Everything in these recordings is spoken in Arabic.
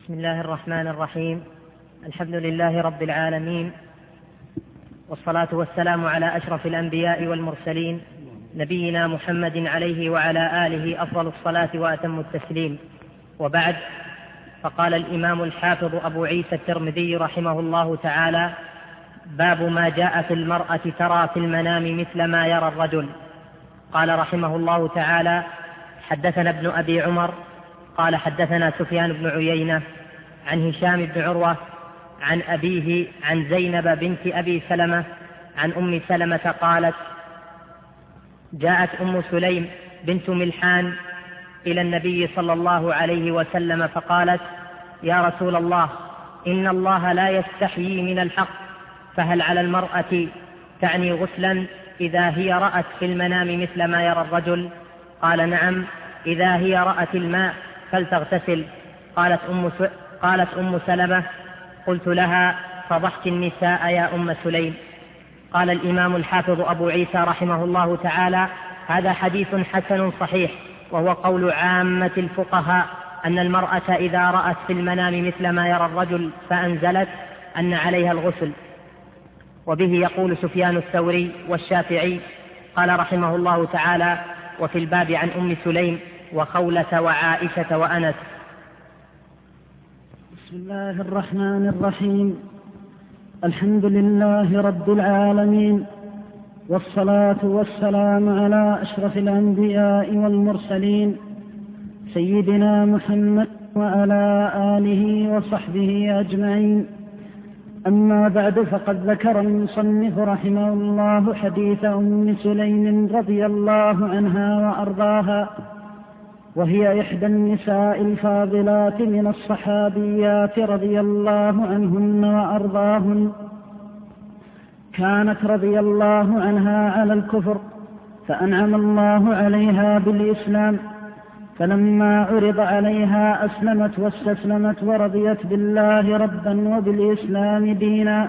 بسم الله الرحمن الرحيم. الحمد لله رب العالمين، والصلاة والسلام على أشرف الأنبياء والمرسلين نبينا محمد عليه وعلى آله أفضل الصلاة وأتم التسليم، وبعد. فقال الإمام الحافظ أبو عيسى الترمذي رحمه الله تعالى: باب ما جاء في المرأة ترى في المنام مثل ما يرى الرجل. قال رحمه الله تعالى: حدثنا ابن أبي عمر قال حدثنا سفيان بن عيينة عن هشام بن عروة عن أبيه عن زينب بنت أبي سلمة عن أم سلمة قالت: جاءت أم سليم بنت ملحان إلى النبي صلى الله عليه وسلم فقالت: يا رسول الله، إن الله لا يستحيي من الحق، فهل على المرأة تعني غسلا إذا هي رأت في المنام مثل ما يرى الرجل؟ قال: نعم، إذا هي رأت الماء فلتغتسل. قالت أم سلمة: قلت لها: فضحت النساء يا أم سليم. قال الإمام الحافظ أبو عيسى رحمه الله تعالى: هذا حديث حسن صحيح، وهو قول عامة الفقهاء أن المرأة إذا رأت في المنام مثل ما يرى الرجل فأنزلت أن عليها الغسل. وبه يقول سفيان الثوري والشافعي. قال رحمه الله تعالى: وفي الباب عن أم سليم وخولة وعائشة وأنس. بسم الله الرحمن الرحيم. الحمد لله رب العالمين، والصلاة والسلام على أشرف الأنبياء والمرسلين سيدنا محمد وعلى آله وصحبه أجمعين. أما بعد، فقد ذكر المصنف رحمه الله حديث أم سليم رضي الله عنها وأرضاها، وهي إحدى النساء الفاضلات من الصحابيات رضي الله عنهن وأرضاهن. كانت رضي الله عنها على الكفر، فأنعم الله عليها بالإسلام، فلما عرض عليها أسلمت واستسلمت ورضيت بالله ربا وبالإسلام دينا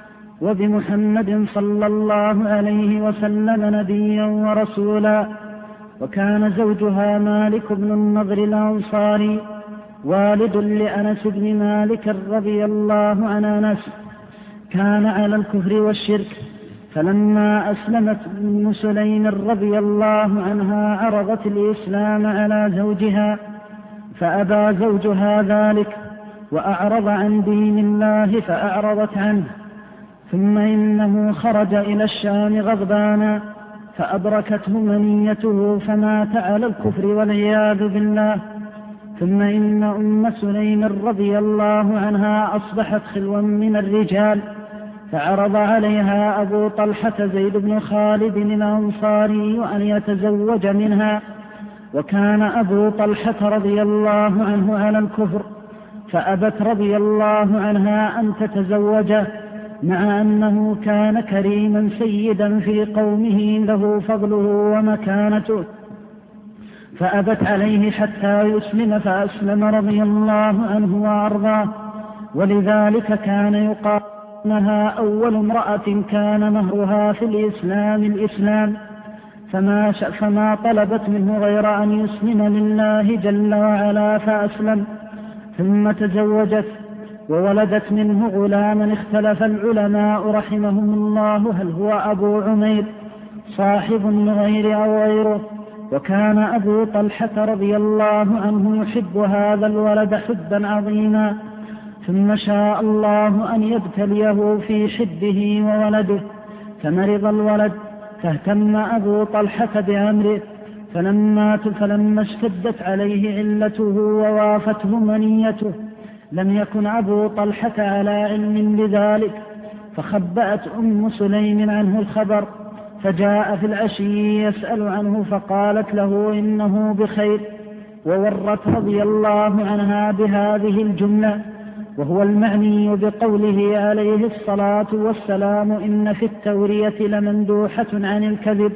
وبمحمد صلى الله عليه وسلم نبيا ورسولا. وكان زوجها مالك بن النضر الأنصاري والد لأنس بن مالك رضي الله عن أنس، كان على الكفر والشرك. فلما أسلمت أم سليم رضي الله عنها عرضت الإسلام على زوجها، فأبى زوجها ذلك وأعرض عن دين الله فأعرضت عنه. ثم إنه خرج إلى الشام غضبانا فأدركته منيته فمات على الكفر والعياذ بالله. ثم إن أم سليم رضي الله عنها أصبحت خلوا من الرجال، فعرض عليها أبو طلحة زيد بن خالد الأنصاري أن يتزوج منها، وكان أبو طلحة رضي الله عنه على الكفر، فأبت رضي الله عنها أن تتزوجه، مع أنه كان كريما سيدا في قومه له فضله ومكانته، فأبت عليه حتى يسلم، فأسلم رضي الله عنه وأرضاه. ولذلك كان يقال أنها أول امرأة كان مهرها في الإسلام، فما طلبت منه غير أن يسلم لله جل وعلا فأسلم. ثم تزوجت وولدت منه غلاما. اختلف العلماء رحمهم الله هل هو أبو عمير صاحب النغير أو غيره. وكان أبو طلحة رضي الله عنه يحب هذا الولد حبا عظيما، ثم شاء الله أن يبتليه في حبه وولده، فمرض الولد، فاهتم أبو طلحة بأمره، فلما اشتدت عليه علته ووافته منيته لم يكن أبو طلحة على علم بذلك، فخبأت أم سليم عنه الخبر، فجاء في العشي يسأل عنه، فقالت له إنه بخير، وورت رضي الله عنها بهذه الجملة، وهو المعني بقوله عليه الصلاة والسلام: إن في التورية لمندوحة عن الكذب.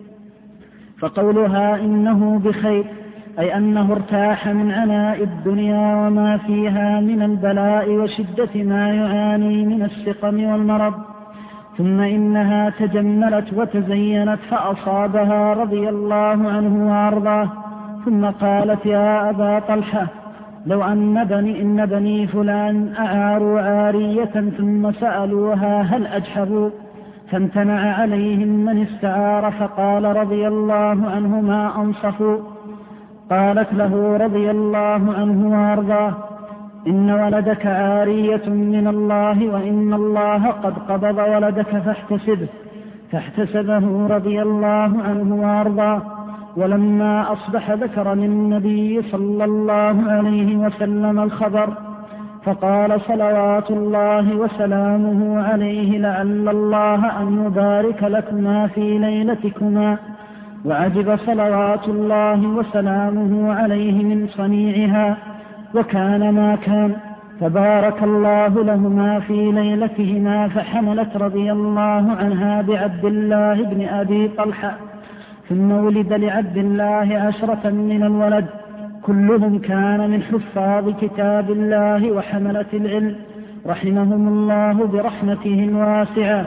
فقولها إنه بخير أي أنه ارتاح من عناء الدنيا وما فيها من البلاء وشدة ما يعاني من السقم والمرض. ثم إنها تجملت وتزينت فأصابها رضي الله عنه وأرضاه. ثم قالت: يا أبا طلحة، لو إن بني فلان أعاروا عارية ثم سألوها هل أجحفوا، فامتنع عليهم من استعار، فقال رضي الله عنه ما أنصفوا. قالت له رضي الله عنه وارضاه: إن ولدك عارية من الله، وإن الله قد قبض ولدك فاحتسبه. فاحتسبه رضي الله عنه وارضاه. ولما أصبح ذكر للنبي صلى الله عليه وسلم الخبر، فقال صلوات الله وسلامه عليه: لعل الله أن يبارك لكما في ليلتكما. وعجب صلوات الله وسلامه عليه من صنيعها، وكان ما كان، فبارك الله لهما في ليلتهما، فحملت رضي الله عنها بعبد الله بن أبي طلحة، ثم ولد لعبد الله 10 من الولد، كلهم كان من حفاظ كتاب الله وحملة العلم، رحمهم الله برحمته الواسعة.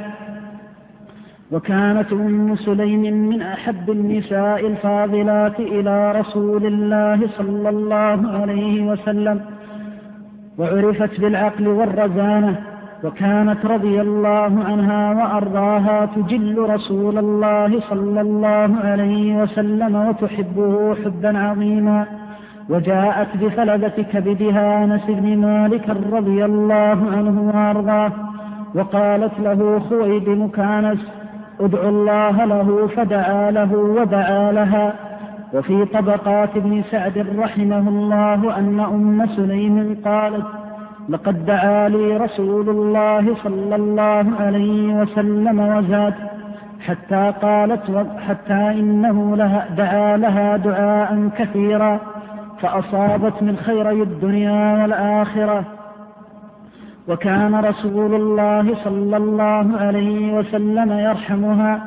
وكانت أم سليم من أحب النساء الفاضلات إلى رسول الله صلى الله عليه وسلم، وعرفت بالعقل والرزانة، وكانت رضي الله عنها وأرضاها تجل رسول الله صلى الله عليه وسلم وتحبه حبا عظيما. وجاءت بفلذة كبدها أنس بن مالك رضي الله عنه وأرضاه، وقالت له خويبم كانس: ادعو الله له، فدعا له ودعا لها. وفي طبقات ابن سعد رحمه الله أن أم سليم قالت: لقد دعا لي رسول الله صلى الله عليه وسلم وزاد، حتى قالت: حتى إنه دعا لها دعاء كثيرا، فأصابت من خيري الدنيا والآخرة. وكان رسول الله صلى الله عليه وسلم يرحمها،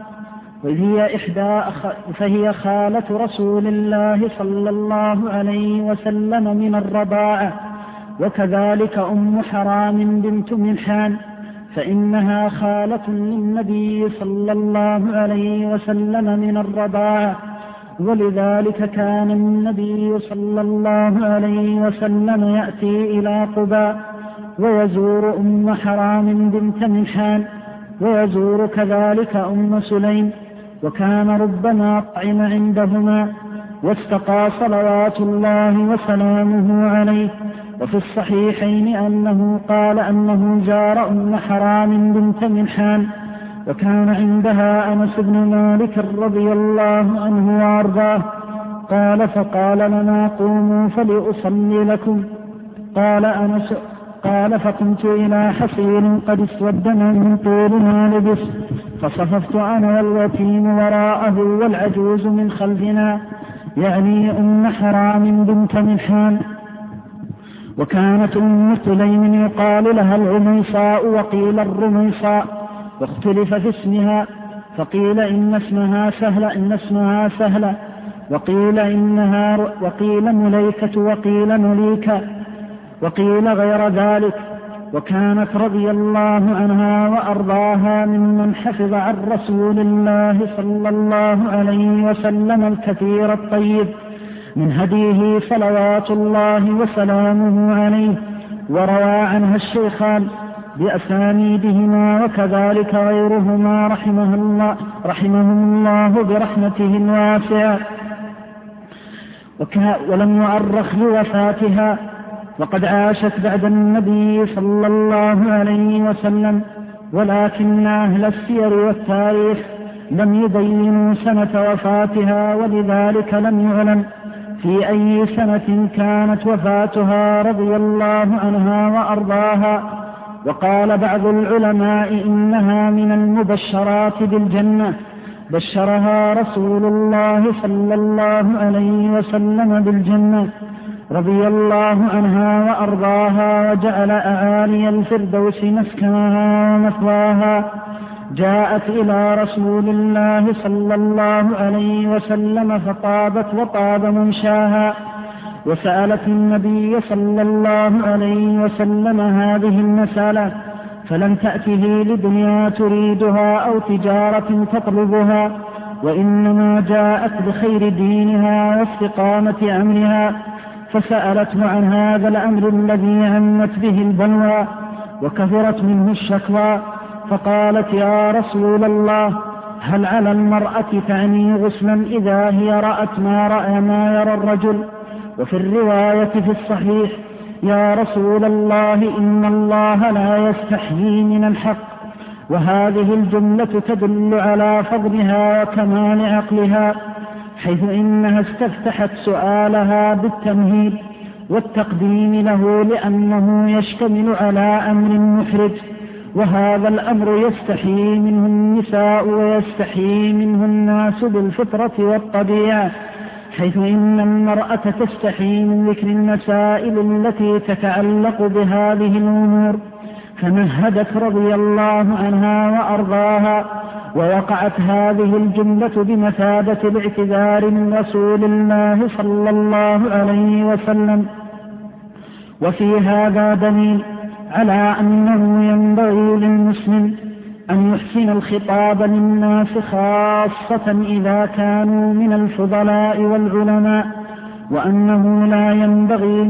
فهي خالة رسول الله صلى الله عليه وسلم من الرضاعة. وكذلك أم حرام بنت ملحان، فإنها خالة للنبي صلى الله عليه وسلم من الرضاعة. ولذلك كان النبي صلى الله عليه وسلم يأتي إلى قباء ويزور أم حرام بنت ملحان، ويزور كذلك أم سليم، وكان ربما طعم عندهما واستقى صلوات الله وسلامه عليه. وفي الصحيحين أنه قال أنه زار أم حرام بنت ملحان، وكان عندها أنس بن مالك رضي الله عنه وأرضاه. قال: فقال لنا: قوموا فلأصلي لكم. قال أنس: قال: فقمت إلى حصير قد اسودنا من طول ما لبس، فصففت أنا واليتيم وراءه والعجوز من خلفنا، يعني أم حرام بنت ملحان. وكانت أم سليم يقال لها العميصاء وقيل الرميصاء، واختلف في اسمها، فقيل إن اسمها سهلة، وقيل مليكة، وقيل مليكة، وقيل غير ذلك. وكانت رضي الله عنها وأرضاها ممن حفظ عن رسول الله صلى الله عليه وسلم الكثير الطيب من هديه صلوات الله وسلامه عليه، وروى عنها الشيخان بأسانيدهما، وكذلك غيرهما رحمهم الله برحمته الواسعة. ولم يؤرخ لوفاتها، وقد عاشت بعد النبي صلى الله عليه وسلم، ولكن أهل السير والتاريخ لم يبينوا سنة وفاتها، ولذلك لم يعلم في أي سنة كانت وفاتها رضي الله عنها وأرضاها. وقال بعض العلماء إنها من المبشرات بالجنة، بشرها رسول الله صلى الله عليه وسلم بالجنة رضي الله عنها وأرضاها، وجعل أعالي الفردوس مسكنها ومثواها. جاءت إلى رسول الله صلى الله عليه وسلم فطابت وطاب ممشاها، وسألت النبي صلى الله عليه وسلم هذه المسألة، فلم تأته لدنيا تريدها أو تجارة تطلبها، وإنما جاءت بخير دينها واستقامة أمرها، فسألته عن هذا الأمر الذي عمت به البلوى وكثرت منه الشكوى، فقالت: يا رسول الله، هل على المرأة تعني غسلا إذا هي رأت ما يرى الرجل؟ وفي الرواية في الصحيح: يا رسول الله، إن الله لا يستحيي من الحق. وهذه الجملة تدل على فضلها وكمال عقلها، حيث إنها استفتحت سؤالها بالتمهيد والتقديم له، لأنه يشتمل على أمر محرج، وهذا الأمر يستحيي منه النساء ويستحيي منه الناس بالفطرة والطبيعة، حيث إن المرأة تستحي من ذكر المسائل التي تتعلق بهذه الأمور، فمهدت رضي الله عنها وأرضاها، ووقعت هذه الجملة بمثابة الاعتذار من رسول الله صلى الله عليه وسلم. وفي هذا دليل على أنه ينبغي للمسلم أن يحسن الخطاب للناس، خاصة إذا كانوا من الفضلاء والعلماء، وأنه لا ينبغي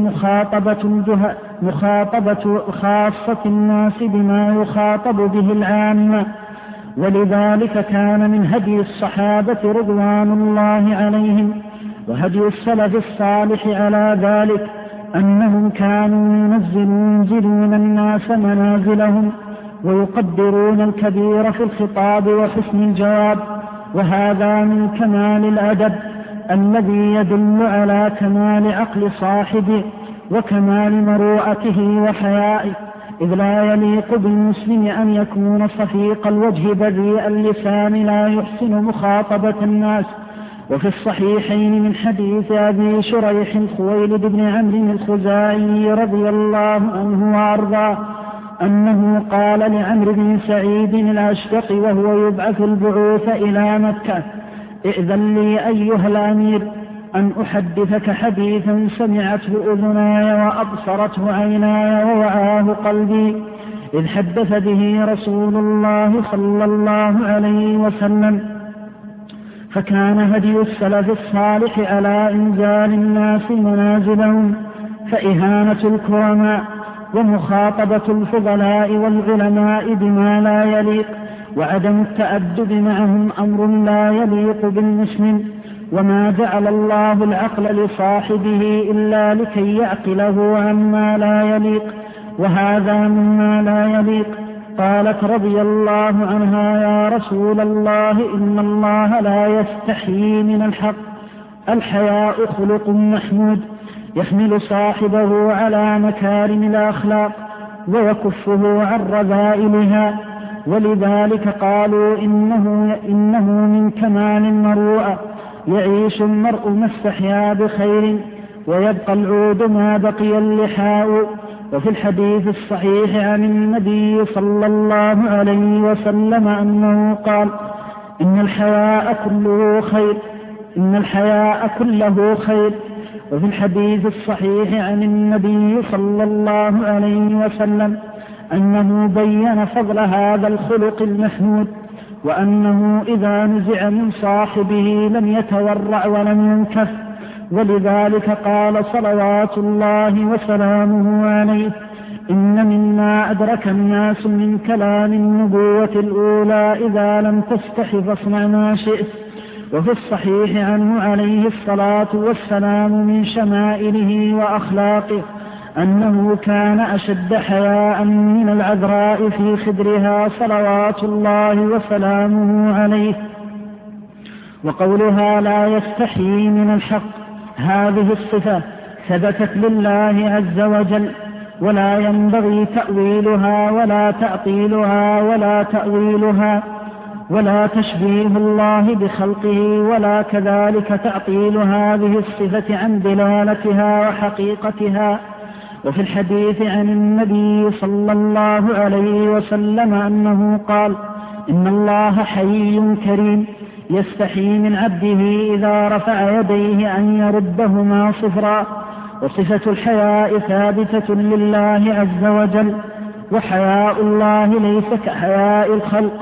مخاطبة خاصة الناس بما يخاطب به العامة. ولذلك كان من هدي الصحابة رضوان الله عليهم وهدي السلف الصالح على ذلك أنهم كانوا ينزلون الناس منازلهم، ويقدرون الكبير في الخطاب وحسن الجواب، وهذا من كمال الأدب الذي يدل على كمال عقل صاحبه وكمال مروءته وحيائه، إذ لا يليق بالمسلم أن يكون صفيق الوجه بريء اللسان لا يحسن مخاطبة الناس. وفي الصحيحين من حديث أبي شريح خويلد بن عمرو الخزاعي رضي الله عنه وأرضاه أنه قال لعمرو بن سعيد الأشدق وهو يبعث البعوث إلى مكة: ائذن لي أيها الأمير أن أحدثك حديثا سمعته أذناي وأبصرته عيناي ووعاه قلبي، إذ حدث به رسول الله صلى الله عليه وسلم. فكان هدي السلف الصالح على إنزال الناس منازلهم، فإهانة الكرماء ومخاطبة الفضلاء والعلماء بما لا يليق وعدم التأدب معهم أمر لا يليق بالمسلم، وما جعل الله العقل لصاحبه إلا لكي يعقله عما لا يليق، وهذا مما لا يليق. قالت رضي الله عنها: يا رسول الله، إن الله لا يستحيي من الحق. الحياء خلق محمود يحمل صاحبه على مكارم الأخلاق ويكفه عن رذائلها، ولذلك قالوا إنه من كمال المروءة، يعيش المرء ما استحيا بخير ويبقى العود ما بقي اللحاء. وفي الحديث الصحيح عن النبي صلى الله عليه وسلم أنه قال: إن الحياء كله خير. وفي الحديث الصحيح عن النبي صلى الله عليه وسلم أنه بين فضل هذا الخلق المحمود، وأنه إذا نزع من صاحبه لم يتورع ولم ينكف. ولذلك قال صلوات الله وسلامه عليه: إن مما أدرك الناس من كلام النبوة الأولى: إذا لم تستح فاصنع ما شئت. وفي الصحيح عنه عليه الصلاة والسلام من شمائله وأخلاقه أنه كان أشد حياء من العذراء في خدرها صلوات الله وسلامه عليه. وقولها لا يستحيي من الحق، هذه الصفة ثبتت لله عز وجل، ولا ينبغي تأويلها ولا تعطيلها ولا تأويلها ولا تشبيه الله بخلقه، ولا كذلك تعطيل هذه الصفة عن دلالتها وحقيقتها. وفي الحديث عن النبي صلى الله عليه وسلم أنه قال: إن الله حي كريم يستحي من عبده إذا رفع يديه أن يردهما صفرا. وصفة الحياء ثابتة لله عز وجل، وحياء الله ليس كحياء الخلق،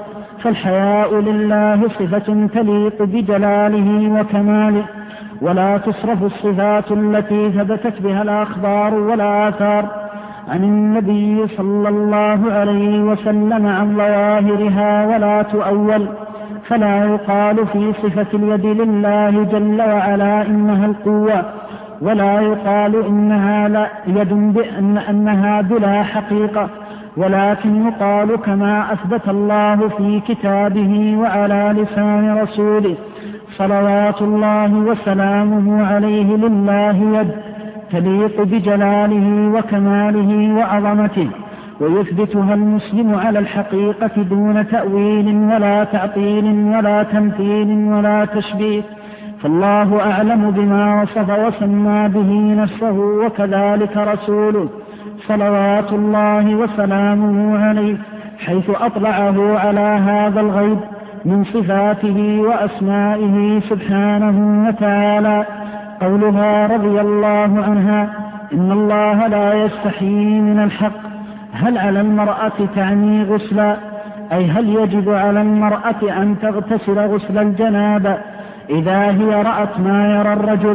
فالحياء لله صفة تليق بجلاله وكماله، ولا تصرف الصفات التي ثبتت بها الأخبار والآثار عن النبي صلى الله عليه وسلم عن ظواهرها ولا تؤول. فلا يقال في صفة اليد لله جل وعلا إنها القوة، ولا يقال إنها لا يد أنها بلا حقيقة، ولكن يقال كما أثبت الله في كتابه وعلى لسان رسوله صلوات الله وسلامه عليه: لله يد تليق بجلاله وكماله وعظمته، ويثبتها المسلم على الحقيقة دون تأويل ولا تعطيل ولا تمثيل ولا تشبيه. فالله أعلم بما وصف وسمى به نفسه، وكذلك رسوله صلوات الله وسلامه عليه، حيث أطلعه على هذا الغيب من صفاته وأسمائه سبحانه وتعالى. قولها رضي الله عنها: إن الله لا يستحيي من الحق. هل على المرأة تعني غسلا؟ أي هل يجب على المرأة أن تغتسل غسل الجنابة إذا هي رأت ما يرى الرجل؟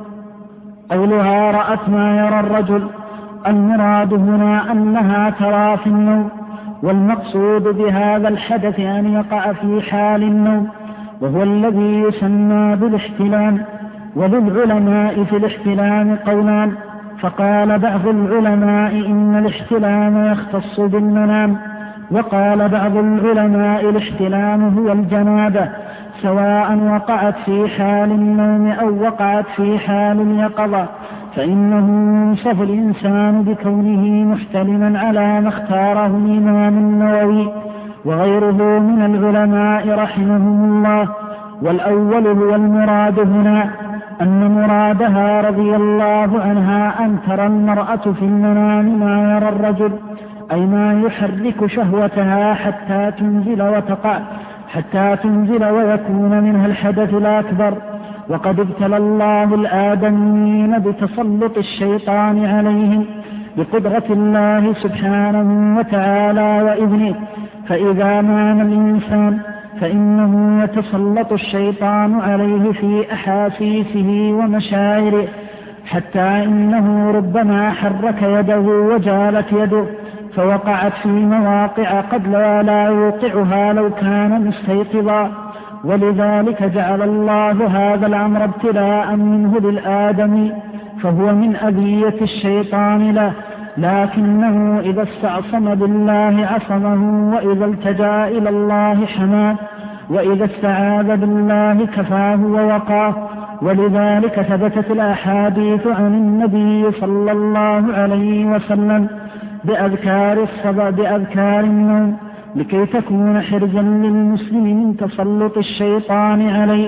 قولها رأت ما يرى الرجل، المراد هنا أنها ترى في النوم، والمقصود بهذا الحدث أن يقع في حال النوم، وهو الذي يسمى بالاحتلام. وللعلماء في الاحتلام قولان، فقال بعض العلماء إن الاحتلام يختص بالمنام، وقال بعض العلماء الاحتلام هو الجنابة، سواء وقعت في حال النوم أو وقعت في حال اليقظة، فإنه ينصف الإنسان بكونه محتلما على ما اختاره الإمام النووي وغيره من العلماء رحمهم الله. والأول هو المراد هنا، أن مرادها رضي الله عنها أن ترى المرأة في المنام ما يرى الرجل، أي ما يحرك شهوتها حتى تنزل وتقع، حتى تنزل ويكون منها الحدث الأكبر. وقد ابتلى الله الآدميين بتسلط الشيطان عليهم بقدرة الله سبحانه وتعالى وإذنه، فإذا نام الإنسان فإنه يتسلط الشيطان عليه في أحاسيسه ومشاعره، حتى إنه ربما حرك يده وجالت يده فوقعت في مواقع قد لا يوقعها لو كان مستيقظا. ولذلك جعل الله هذا الأمر ابتلاء منه للآدمي، فهو من أذية الشيطان له، لكنه إذا استعصم بالله عصمه، وإذا التجأ إلى الله حماه، وإذا استعاذ بالله كفاه ووقاه. ولذلك ثبتت الأحاديث عن النبي صلى الله عليه وسلم بأذكار الصباح بأذكار النوم، لكي تكون حرزا للمسلم من تسلط الشيطان عليه.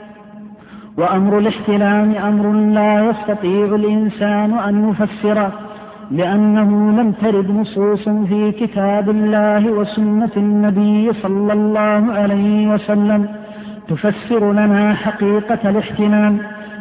وأمر الاحتلام أمر لا يستطيع الإنسان أن يفسره، لأنه لم ترد نصوص في كتاب الله وسنة النبي صلى الله عليه وسلم تفسر لنا حقيقة الاحتلام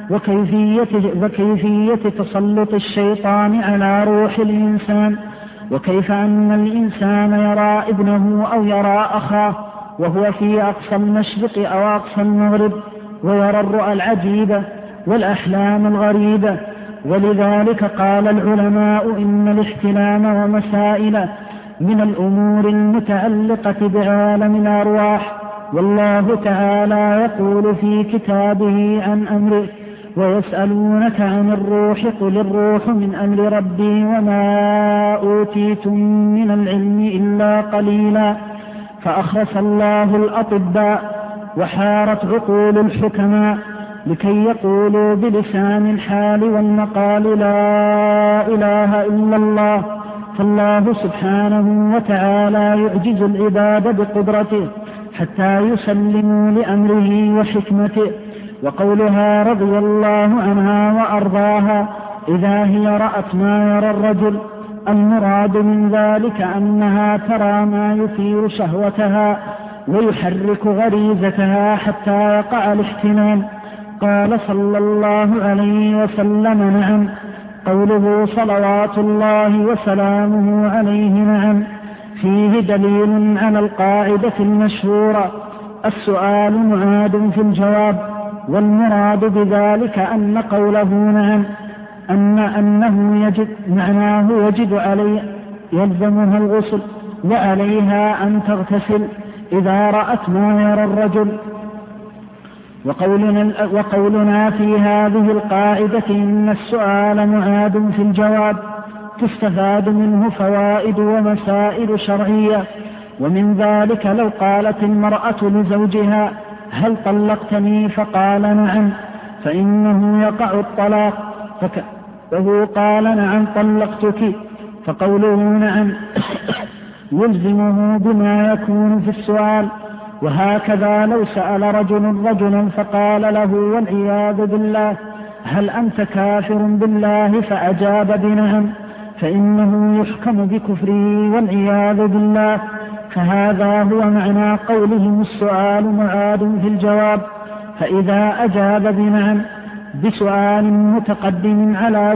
وكيفية تسلط الشيطان على روح الإنسان، وكيف أن الإنسان يرى ابنه أو يرى أخاه وهو في أقصى المشرق أو أقصى المغرب، ويرى الرؤى العجيبة والأحلام الغريبة. ولذلك قال العلماء إن الاحتلام ومسائله من الأمور المتعلقة بعالم الأرواح. والله تعالى يقول في كتابه عن أمره: ويسألونك عن الروح قل الروح من أمر ربي وما أوتيتم من العلم إلا قليلا. فأخرس الله الأطباء وحارت عقول الحكماء لكي يقولوا بلسان الحال والمقال: لا إله إلا الله. فالله سبحانه وتعالى يعجز العباد بقدرته حتى يسلموا لأمره وحكمته. وقولها رضي الله عنها وأرضاها: إذا هي رأت ما يرى الرجل، المراد من ذلك أنها ترى ما يثير شهوتها ويحرك غريزتها حتى يقع الاحتلام. قال صلى الله عليه وسلم: نعم. قوله صلوات الله وسلامه عليه: نعم، فيه دليل على القاعدة المشهورة: السؤال معاد في الجواب. والمراد بذلك أن قوله نعم أنه معناه يجب عليه يلزمها الغسل وعليها أن تغتسل إذا رأت ما يرى الرجل. وقولنا في هذه القاعدة إن السؤال معاد في الجواب تستفاد منه فوائد ومسائل شرعية. ومن ذلك لو قالت المرأة لزوجها: هل طلقتني؟ فقال نعم، فإنه يقع الطلاق، وهو قال نعم طلقتك، فقوله نعم يلزمه بما يكون في السؤال. وهكذا لو سأل رجل رجلا فقال له والعياذ بالله: هل أنت كافر بالله؟ فأجاب بنعم، فإنه يحكم بكفره والعياذ بالله. فهذا هو معنى قولهم السؤال معاد في الجواب. فإذا أجاب بنعم بسؤال متقدم على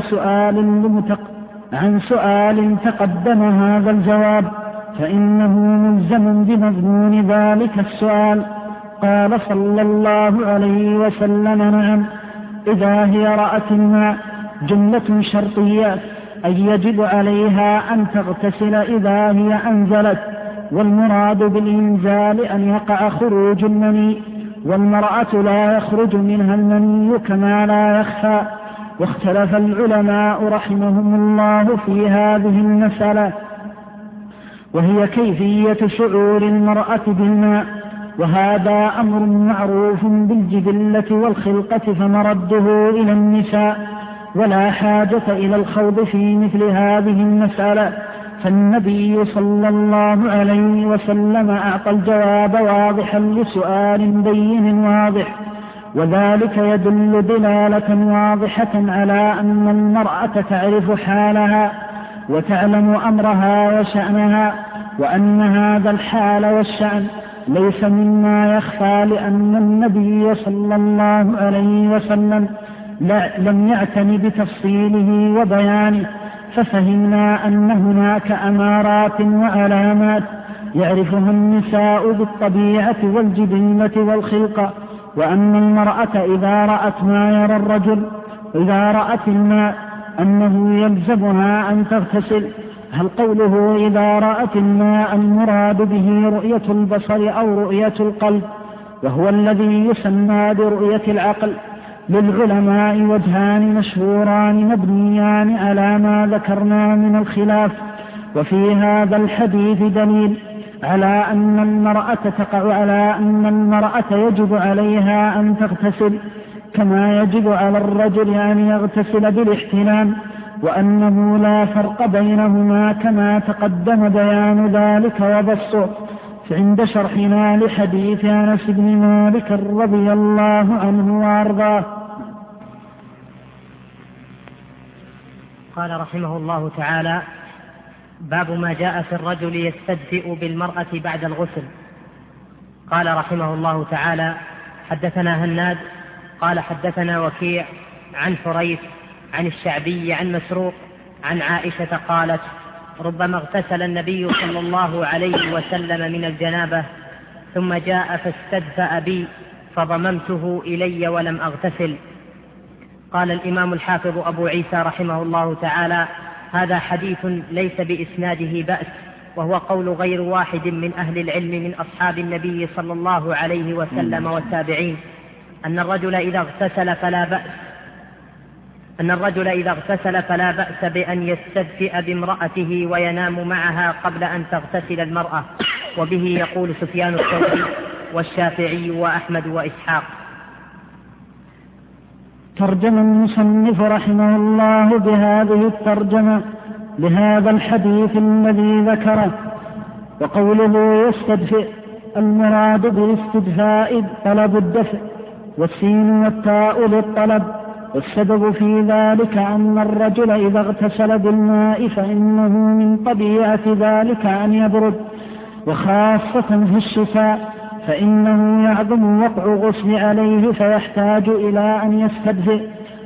عن سؤال تقدم هذا الجواب فإنه ملزم بمضمون ذلك السؤال. قال صلى الله عليه وسلم: نعم إذا هي رأت الماء، جملة شرطية أي يجب عليها أن تغتسل إذا هي أنزلت. والمراد بالإنزال أن يقع خروج المني، والمرأة لا يخرج منها المني كما لا يخفى. واختلف العلماء رحمهم الله في هذه المسألة، وهي كيفية شعور المرأة بالماء، وهذا أمر معروف بالجبلة والخلقة فمرده إلى النساء، ولا حاجة إلى الخوض في مثل هذه المسألة. فالنبي صلى الله عليه وسلم أعطى الجواب واضحا لسؤال بين واضح، وذلك يدل دلالة واضحة على أن المرأة تعرف حالها وتعلم أمرها وشأنها، وأن هذا الحال والشأن ليس مما يخفى، لأن النبي صلى الله عليه وسلم لم يعتن بتفصيله وبيانه. ففهمنا أن هناك أمارات وعلامات يعرفها النساء بالطبيعة والجبلة والخلقة، وأن المرأة إذا رأت ما يرى الرجل إذا رأت الماء أنه يلزمها أن تغتسل. هل قوله إذا رأت الماء المراد به رؤية البصر أو رؤية القلب، وهو الذي يسمى برؤية العقل؟ للعلماء وجهان مشهوران مبنيان على ما ذكرنا من الخلاف. وفي هذا الحديث دليل على أن المرأة يجب عليها أن تغتسل كما يجب على الرجل أن يغتسل بالاحتلام، وأنه لا فرق بينهما كما تقدم بيان ذلك وبسطه عند شرحنا لحديث أنس بن مالك رضي الله عنه وأرضاه. قال رحمه الله تعالى: باب ما جاء في الرجل يستدفئ بالمرأة بعد الغسل. قال رحمه الله تعالى: حدثنا هناد قال حدثنا وكيع عن حريث عن الشعبي عن مسروق عن عائشة قالت: ربما اغتسل النبي صلى الله عليه وسلم من الجنابة ثم جاء فاستدفأ بي فضممته إلي ولم أغتسل. قال الإمام الحافظ أبو عيسى رحمه الله تعالى: هذا حديث ليس بإسناده بأس، وهو قول غير واحد من أهل العلم من أصحاب النبي صلى الله عليه وسلم والتابعين أن الرجل إذا اغتسل فلا بأس بأن يستدفئ بامرأته وينام معها قبل أن تغتسل المرأة. وبه يقول سفيان الثوري والشافعي وأحمد وإسحاق. ترجم المصنف رحمه الله بهذه الترجمة لهذا الحديث الذي ذكره. وقوله يستدفئ المراد بالاستدفاء طلب الدفء، والسين والتاء للطلب. والسبب في ذلك أن الرجل إذا اغتسل بالماء فإنه من طبيعة ذلك أن يبرد، وخاصة في الشتاء فإنه يعظم وقع غسل عليه فيحتاج إلى أن يستدفئ.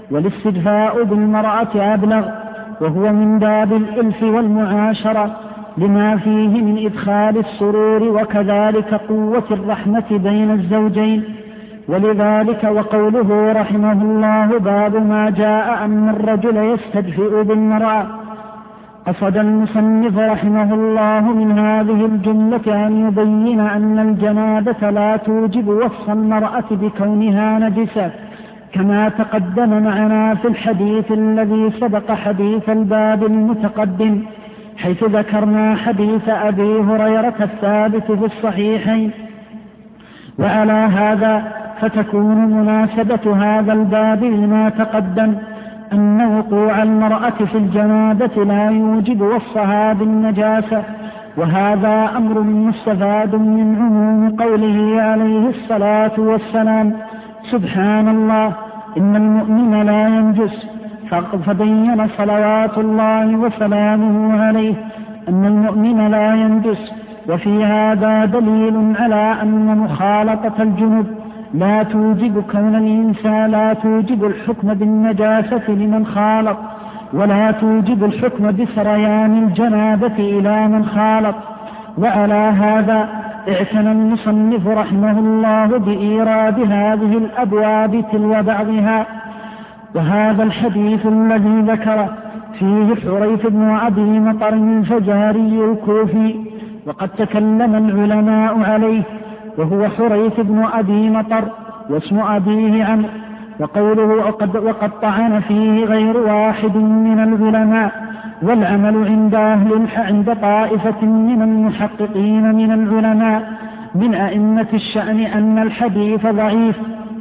والاستدفاء بالمرأة أبلغ، وهو من باب الإلف والمعاشرة، لما فيه من إدخال السرور وكذلك قوة الرحمة بين الزوجين. ولذلك وقوله رحمه الله باب ما جاء أن الرجل يستدفئ بالمرأة. قصد المصنف رحمه الله من هذه الجملة أن يبين أن الجنابة لا توجب وصف المرأة بكونها نجسة، كما تقدم معنا في الحديث الذي سبق حديث الباب المتقدم، حيث ذكرنا حديث أبي هريرة الثابت في الصحيحين. وعلى هذا فتكون مناسبة هذا الباب لما تقدم، أن وقوع المرأة في الجنابة لا يوجب وصفها بالنجاسة، وهذا أمر مستفاد من عموم قوله عليه الصلاة والسلام: سبحان الله إن المؤمن لا ينجس. فبين صلوات الله وسلامه عليه أن المؤمن لا ينجس. وفي هذا دليل على أن مخالطة الجنب لا توجب كون الإنسان، لا توجب الحكم بالنجاسة لمن خالط، ولا توجب الحكم بسريان الجنابة إلى من خالط. وعلى هذا اعتنى المصنف رحمه الله بإيراد هذه الأبواب تلو بعضها. وهذا الحديث الذي ذكر فيه حريث بن أبي مطر الفزاري الكوفي، وقد تكلم العلماء عليه، وهو حريث بن أبي مطر واسم أبيه عمرو، وقوله وقد طعن فيه غير واحد من العلماء. والعمل عند طائفة من المحققين من العلماء من أئمة الشأن أن الحديث ضعيف،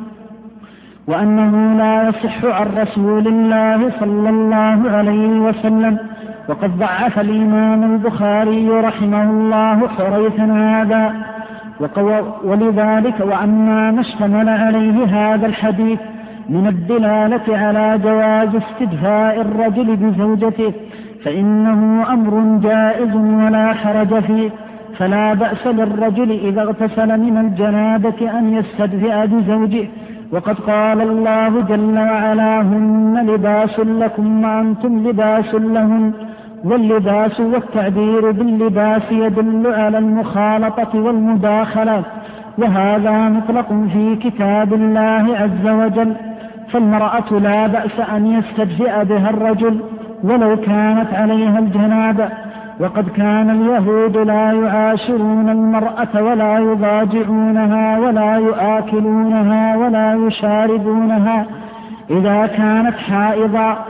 وأنه لا يصح عن رسول الله صلى الله عليه وسلم. وقد ضعف الإمام البخاري رحمه الله حريثا هذا. ولذلك وأما ما اشتمل عليه هذا الحديث من الدلالة على جواز استدفاء الرجل بزوجته فإنه أمر جائز ولا حرج فيه، فلا بأس للرجل إذا اغتسل من الجنابة أن يستدفئ بزوجه. وقد قال الله جل وعلا: هن لباس لكم وأنتم لباس لهن. واللباس والتعبير باللباس يدل على المخالطة والمداخلة، وهذا مطلق في كتاب الله عز وجل. فالمرأة لا بأس أن يستدفئ بها الرجل ولو كانت عليها الجنابة. وقد كان اليهود لا يعاشرون المرأة ولا يضاجعونها ولا يآكلونها ولا يشاربونها إذا كانت حائضا،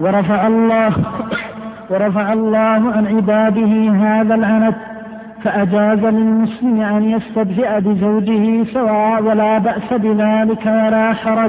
ورفع الله عن عباده هذا العنت، فأجاز للمسلم أن يستدفئ بزوجه سواء، ولا بأس بذلك ولا حرج.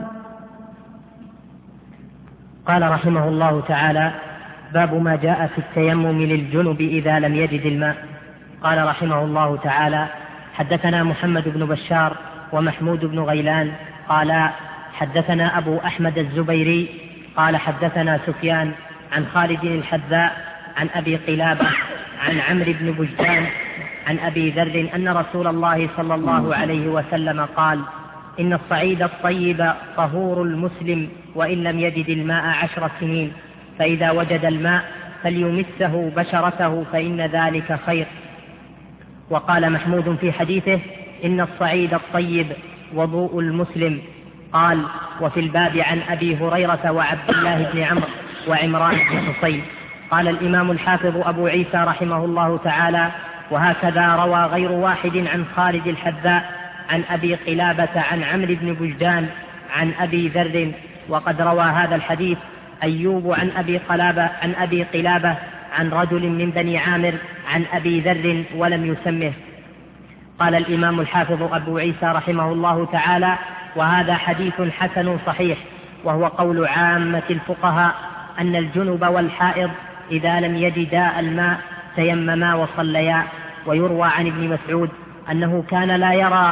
قال رحمه الله تعالى: باب ما جاء في التيمم للجنب إذا لم يجد الماء. قال رحمه الله تعالى: حدثنا محمد بن بشار ومحمود بن غيلان قال حدثنا أبو أحمد الزبيري قال حدثنا سفيان عن خالد الحذاء عن أبي قلابة عن عمرو بن بجدان عن أبي ذر أن رسول الله صلى الله عليه وسلم قال: إن الصعيد الطيب طهور المسلم وإن لم يجد الماء 10 سنين، فإذا وجد الماء فليمسه بشرته فإن ذلك خير. وقال محمود في حديثه: إن الصعيد الطيب وضوء المسلم. قال: وفي الباب عن أبي هريرة وعبد الله بن عمرو وعمران بن حصين. قال الإمام الحافظ أبو عيسى رحمه الله تعالى: وهكذا روى غير واحد عن خالد الحذاء عن أبي قلابة عن عمرو بن بجدان عن أبي ذر. وقد روى هذا الحديث أيوب عن أبي قلابة عن رجل من بني عامر عن أبي ذر ولم يسمه. قال الإمام الحافظ أبو عيسى رحمه الله تعالى: وهذا حديث حسن صحيح، وهو قول عامة الفقهاء أن الجنب والحائض إذا لم يجدا الماء تيمما وصليا. ويروى عن ابن مسعود أنه كان لا يرى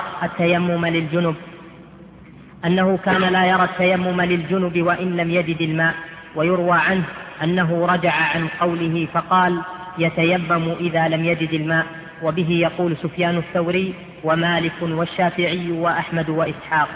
التيمم للجنب وإن لم يجد الماء. ويروى عنه أنه رجع عن قوله فقال: يتيمم إذا لم يجد الماء. وبه يقول سفيان الثوري ومالك والشافعي وأحمد وإسحاق.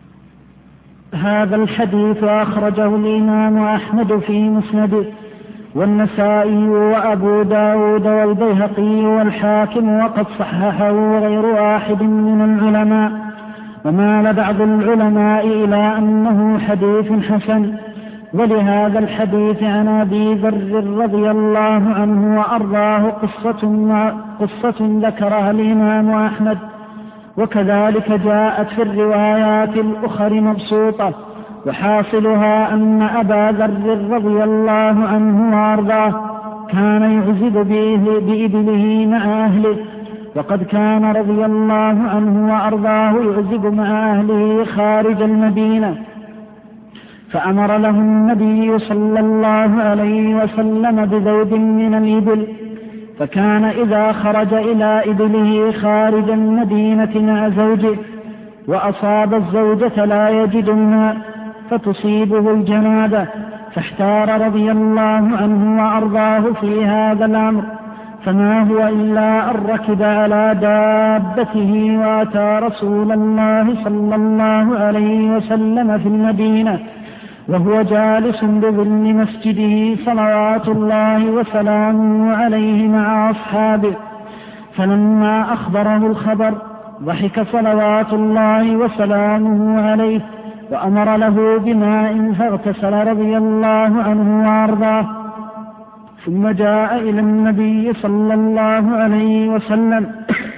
هذا الحديث أخرجه الإمام أحمد في مسنده، والنسائي وأبو داود والبيهقي والحاكم، وقد صححه غير واحد من العلماء. ومال بعض العلماء إلى أنه حديث حسن. ولهذا الحديث عن أبي ذر رضي الله عنه وأرضاه قصة ذكرها الإمام أحمد، وكذلك جاءت في الروايات الأخرى مبسوطة. وحاصلها أن أبا ذر رضي الله عنه وأرضاه كان يعزب بإبله مع أهله، وقد كان رضي الله عنه وأرضاه يعزب مع أهله خارج المدينة، فأمر له النبي صلى الله عليه وسلم بذود من الإبل، فكان إذا خرج إلى إبله خارج المدينة مع زوجه وأصاب الزوجة لا يجد الماء فتصيبه الجنابة، فاحتار رضي الله عنه وأرضاه في هذا الأمر، فما هو إلا أن ركب على دابته وأتى رسول الله صلى الله عليه وسلم في المدينة وهو جالس بظل مسجده صلوات الله وسلامه عليه مع أصحابه، فلما أخبره الخبر ضحك صلوات الله وسلامه عليه وأمر له بماء فاغتسل رضي الله عنه وأرضاه، ثم جاء إلى النبي صلى الله عليه وسلم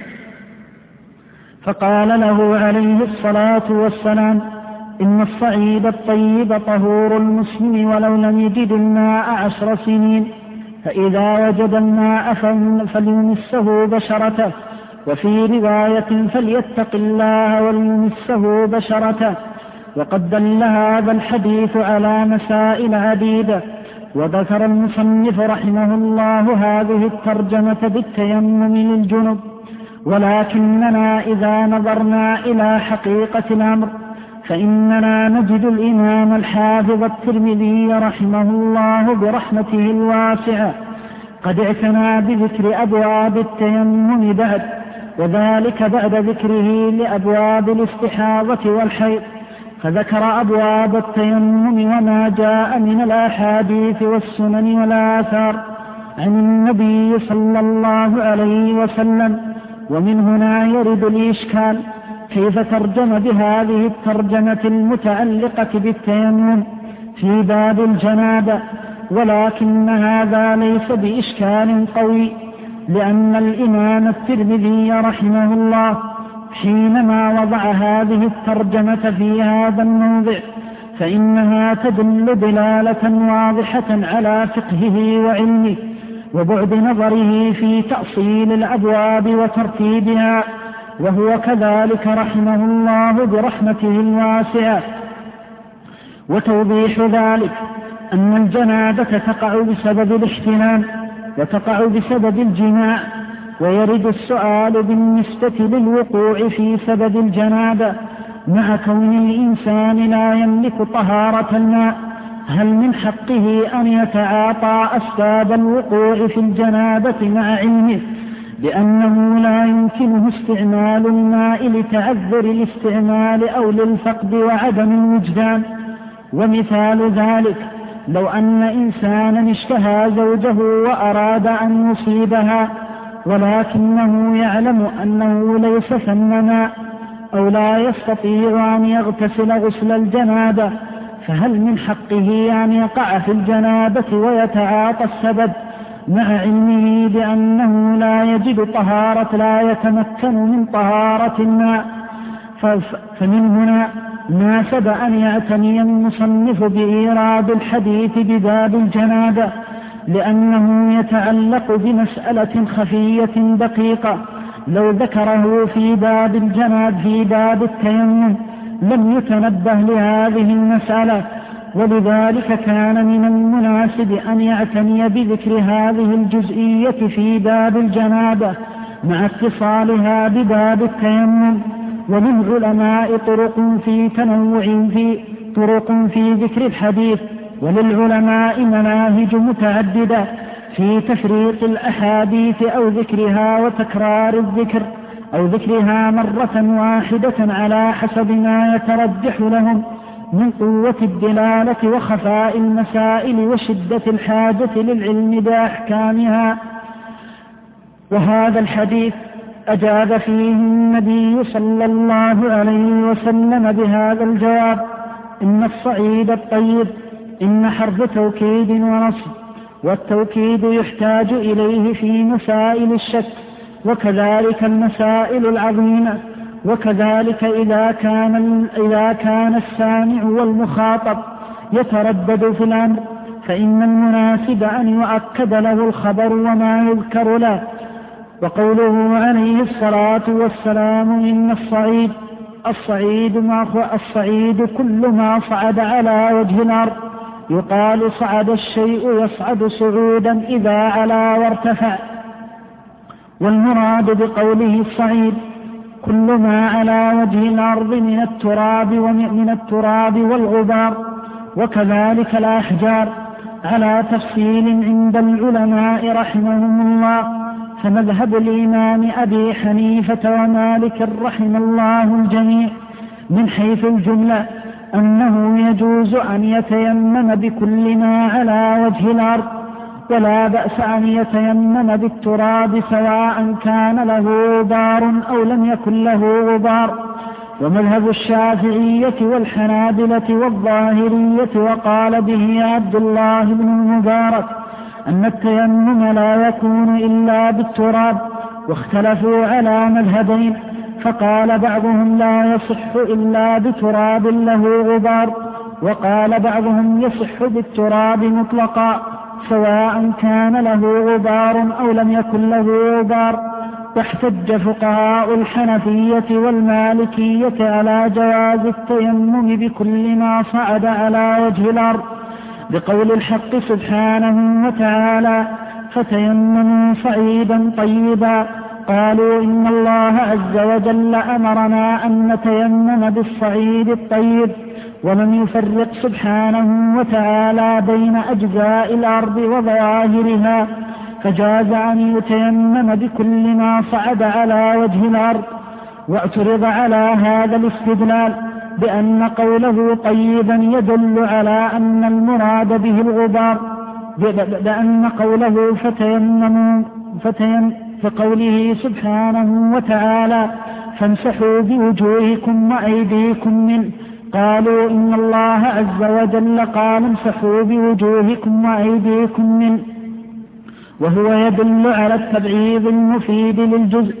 فقال له عليه الصلاة والسلام: إن الصعيد الطيب طهور المسلم ولو لم يجد الماء 10 سنين، فإذا وجد الماء فليمسه بشرته، وفي رواية فليتق الله وليمسه بشرته. وقد دل هذا الحديث على مسائل عديدة. وذكر المصنف رحمه الله هذه الترجمة بالتيمم للجنب، ولكننا إذا نظرنا إلى حقيقة الأمر فإننا نجد الإمام الحافظ الترمذي رحمه الله برحمته الواسعة قد اعتنى بذكر أبواب التيمم بعد، وذلك بعد ذكره لأبواب الاستحاضة والحيض، فذكر أبواب التيمم وما جاء من الأحاديث والسنن والآثار عن النبي صلى الله عليه وسلم. ومن هنا يرد الإشكال كيف ترجم بهذه الترجمة المتعلقة بالتيمم في باب الجنابة، ولكن هذا ليس بإشكال قوي، لأن الإمام الترمذي رحمه الله حينما وضع هذه الترجمة في هذا الموضع فإنها تدل دلالة واضحة على فقهه وعلمه وبعد نظره في تأصيل الأبواب وترتيبها، وهو كذلك رحمه الله برحمته الواسعة. وتوضيح ذلك أن الجنابة تقع بسبب الاحتلام وتقع بسبب الجماع، ويرد السؤال بالنسبة للوقوع في سبب الجنابة مع كون الإنسان لا يملك طهارة الماء، هل من حقه أن يتعاطى أسباب الوقوع في الجنابة مع علمه بأنه لا يمكنه استعمال الماء لتعذر الاستعمال أو للفقد وعدم الوجدان؟ ومثال ذلك لو أن إنسانا اشتهى زوجه وأراد أن يصيبها ولكنه يعلم أنه ليس ثم ماء أو لا يستطيع أن يغتسل غسل الجنابة، فهل من حقه أن يقع في الجنابة ويتعاطى السبب مع علمه بأنه لا يجد طهارة، لا يتمكن من طهارة الماء؟ فمن هنا ناسب أن يعتني المصنف بإيراد الحديث بباب الجنابة، لأنه يتعلق بمسألة خفية دقيقة لو ذكره في باب الجناب في باب التيمم لم يتنبه لهذه المسألة، ولذلك كان من المناسب أن يعتني بذكر هذه الجزئية في باب الجنابة مع اتصالها بباب التيمم. وللعلماء طرق في ذكر الحديث، وللعلماء مناهج متعددة في تفريق الأحاديث أو ذكرها وتكرار الذكر أو ذكرها مرة واحدة على حسب ما يترجح لهم من قوة الدلالة وخفاء المسائل وشدة الحاجة للعلم بأحكامها. وهذا الحديث أجاب فيه النبي صلى الله عليه وسلم بهذا الجواب: إن الصعيد الطيب إن حرف توكيد ونصب، والتوكيد يحتاج إليه في مسائل الشك، وكذلك المسائل العظيمة، وكذلك إذا كان السامع والمخاطب يتردد في الأمر، فإن المناسب أن يؤكد له الخبر وما يذكر له. وقوله عليه الصلاة والسلام: إن الصعيد كل ما صعد على وجه الأرض، يقال صعد الشيء يصعد صعودا إذا علا وارتفع. والمراد بقوله الصعيد كل ما على وجه الأرض من التراب والغبار، وكذلك الأحجار، على تفصيل عند العلماء رحمهم الله. فمذهب الإمام أبي حنيفة ومالك رحم الله الجميع من حيث الجملة أنه يجوز أن يتيمم بكل ما على وجه الأرض، ولا بأس أن يتيمم بالتراب سواء كان له غبار أو لم يكن له غبار. ومذهب الشافعية والحنابلة والظاهرية وقال به عبد الله بن المبارك أن التيمم لا يكون إلا بالتراب، واختلفوا على مذهبين، فقال بعضهم لا يصح إلا بتراب له غبار، وقال بعضهم يصح بالتراب مطلقا سواء كان له غبار أو لم يكن له غبار. واحتج فقهاء الحنفية والمالكية على جواز التيمم بكل ما صعد على وجه الأرض بقول الحق سبحانه وتعالى: فتيمموا صعيدا طيبا. قالوا إن الله عز وجل أمرنا أن نتيمم بالصعيد الطيب، ولم يفرق سبحانه وتعالى بين أجزاء الأرض وظواهرها، فجاز أن يتيمم بكل ما صعد على وجه الأرض. واعترض على هذا الاستدلال بأن قوله طيبا يدل على أن المراد به الغبار، بأن قوله فتيمموا فقوله سبحانه وتعالى: فامسحوا بوجوهكم وأيديكم منه. قالوا إن الله عز وجل قال: امسحوا بوجوهكم وأيديكم منه، وهو يدل على التبعيض المفيد للجزء،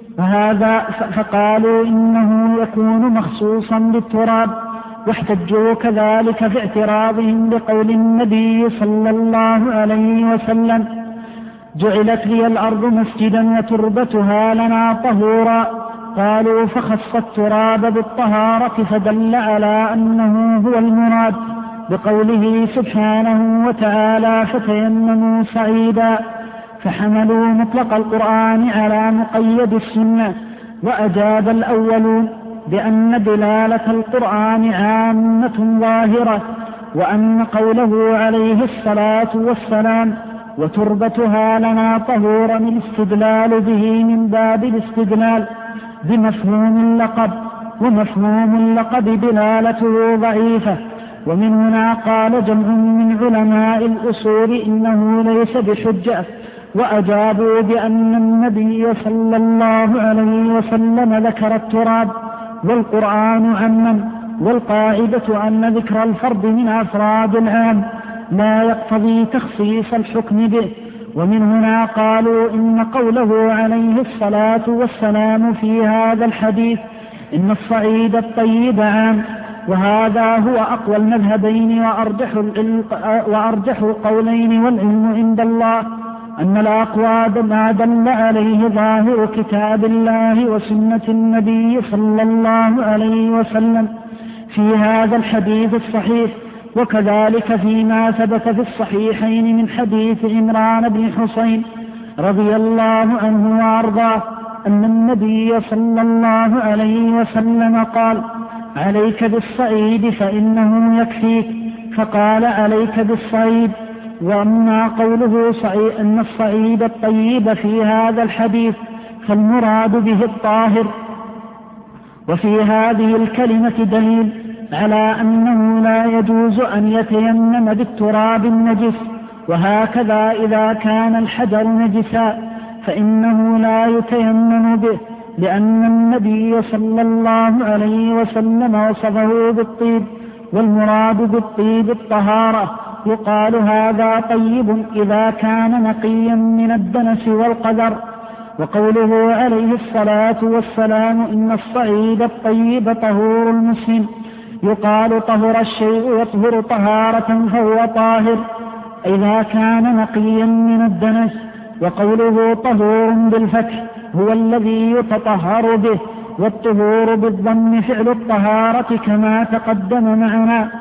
فقالوا إنه يكون مخصوصا بالتراب. واحتجوا كذلك في اعتراضهم بقول النبي صلى الله عليه وسلم: جعلت لي الأرض مسجدا وتربتها لنا طهورا. قالوا فخص التراب بالطهارة، فدل على أنه هو المراد بقوله سبحانه وتعالى: فتيمموا صعيدا. فحملوا مطلق القرآن على مقيد السنة. وأجاب الأولون بأن دلالة القرآن عامة ظاهرة، وأن قوله عليه الصلاة والسلام: وتربتها لنا طهورا، الاستدلال به من باب الاستدلال بمفهوم اللقب، ومفهوم اللقب دلالته ضعيفة. ومن هنا قال جمع من علماء الأصول إنه ليس بحجة، وأجابوا بأن النبي صلى الله عليه وسلم ذكر التراب والقرآن عمم، والقاعدة أن ذكر الفرد من أفراد العام لا يقتضي تخصيص الحكم به. ومن هنا قالوا إن قوله عليه الصلاة والسلام في هذا الحديث إن الصعيد الطيب عام، وهذا هو أقوى المذهبين وأرجح القولين، والعلم عند الله أن الأقوال ما دل عليه ظاهر كتاب الله وسنة النبي صلى الله عليه وسلم في هذا الحديث الصحيح، وكذلك فيما ثبت في الصحيحين من حديث عمران بن حسين رضي الله عنه وأرضاه أن النبي صلى الله عليه وسلم قال: عليك بالصعيد فإنه يكفيك، فقال: عليك بالصعيد. وأما قوله أن الصعيد الطيب في هذا الحديث فالمراد به الطاهر. وفي هذه الكلمة دليل على أنه لا يجوز أن يتيمم بالتراب النجس. وهكذا إذا كان الحجر نجسا فإنه لا يتيمم به، لأن النبي صلى الله عليه وسلم وصفه بالطيب، والمراد بالطيب الطهارة. يقال هذا طيب إذا كان نقيا من الدنس والقدر. وقوله عليه الصلاة والسلام إن الصعيد الطيب طهور المسلم، يقال طهر الشيء يطهر طهارة فهو طاهر إذا كان نقيا من الدنس. وقوله طهور بالفتح هو الذي يتطهر به، والطهور بالضم فعل الطهارة كما تقدم معنا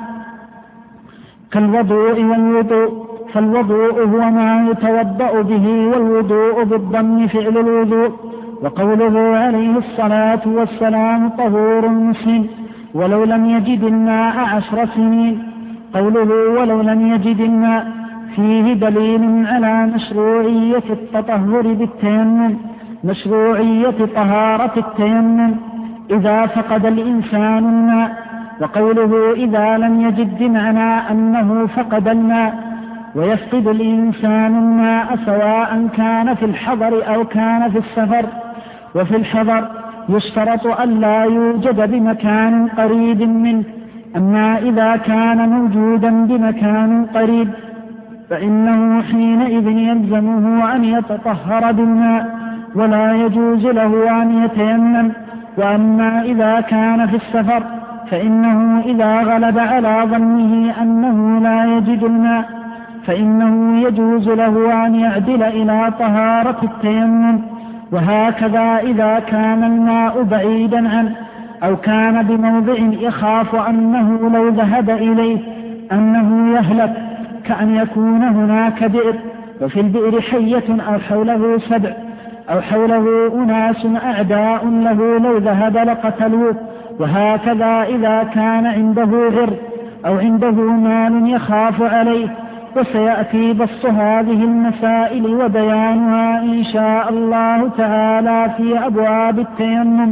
كالوضوء والوضوء، فالوضوء هو ما يتوضأ به، والوضوء بالضم فعل الوضوء. وقوله عليه الصلاة والسلام طهور المسلم ولو لم يجد الماء 10 سنين، قوله ولو لم يجد الماء فيه دليل على مشروعية التطهر بالتيمم، مشروعية طهارة التيمم إذا فقد الإنسان الماء. وقوله إذا لم يجد معنى أنه فقد الماء، ويفقد الإنسان الماء سواء كان في الحضر أو كان في السفر. وفي الحضر يشترط أن لا يوجد بمكان قريب منه، أما إذا كان موجودا بمكان قريب فإنه حينئذ يلزمه أن يتطهر بالماء ولا يجوز له أن يتيمم. وأما إذا كان في السفر فإنه إذا غلب على ظنه أنه لا يجد الماء فإنه يجوز له أن يعدل إلى طهارة التيمم. وهكذا إذا كان الماء بعيدا عنه أو كان بموضع يخاف أنه لو ذهب إليه أنه يهلك، كأن يكون هناك بئر وفي البئر حية أو حوله سبع أو حوله أناس أعداء له لو ذهب لقتلوه. وهكذا إذا كان عنده عرض أو عنده مال يخاف عليه. وسيأتي بسط هذه المسائل وبيانها إن شاء الله تعالى في أبواب التيمم.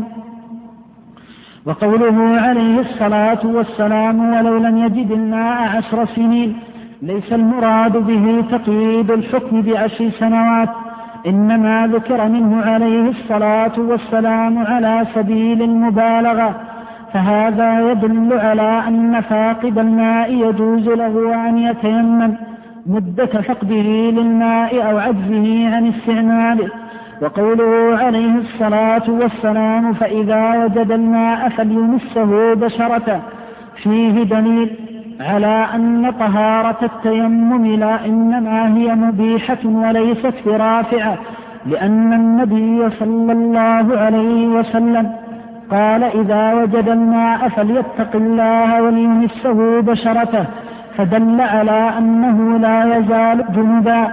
وقوله عليه الصلاة والسلام ولو لم يجد الماء 10 سنين ليس المراد به تقييد الحكم ب10 سنوات، إنما ذكر منه عليه الصلاة والسلام على سبيل المبالغة، فهذا يدل على أن فاقد الماء يجوز له أن يتيمم مدة فقده للماء أو عجزه عن استعماله. وقوله عليه الصلاة والسلام فإذا وجد الماء فليمسه بشرته فيه دليل على أن طهارة التيمم لا إنما هي مبيحة وليست برافعة، لأن النبي صلى الله عليه وسلم قال إذا وجد الماء فليتق الله وليمسه بشرته، فدل على أنه لا يزال جنبا،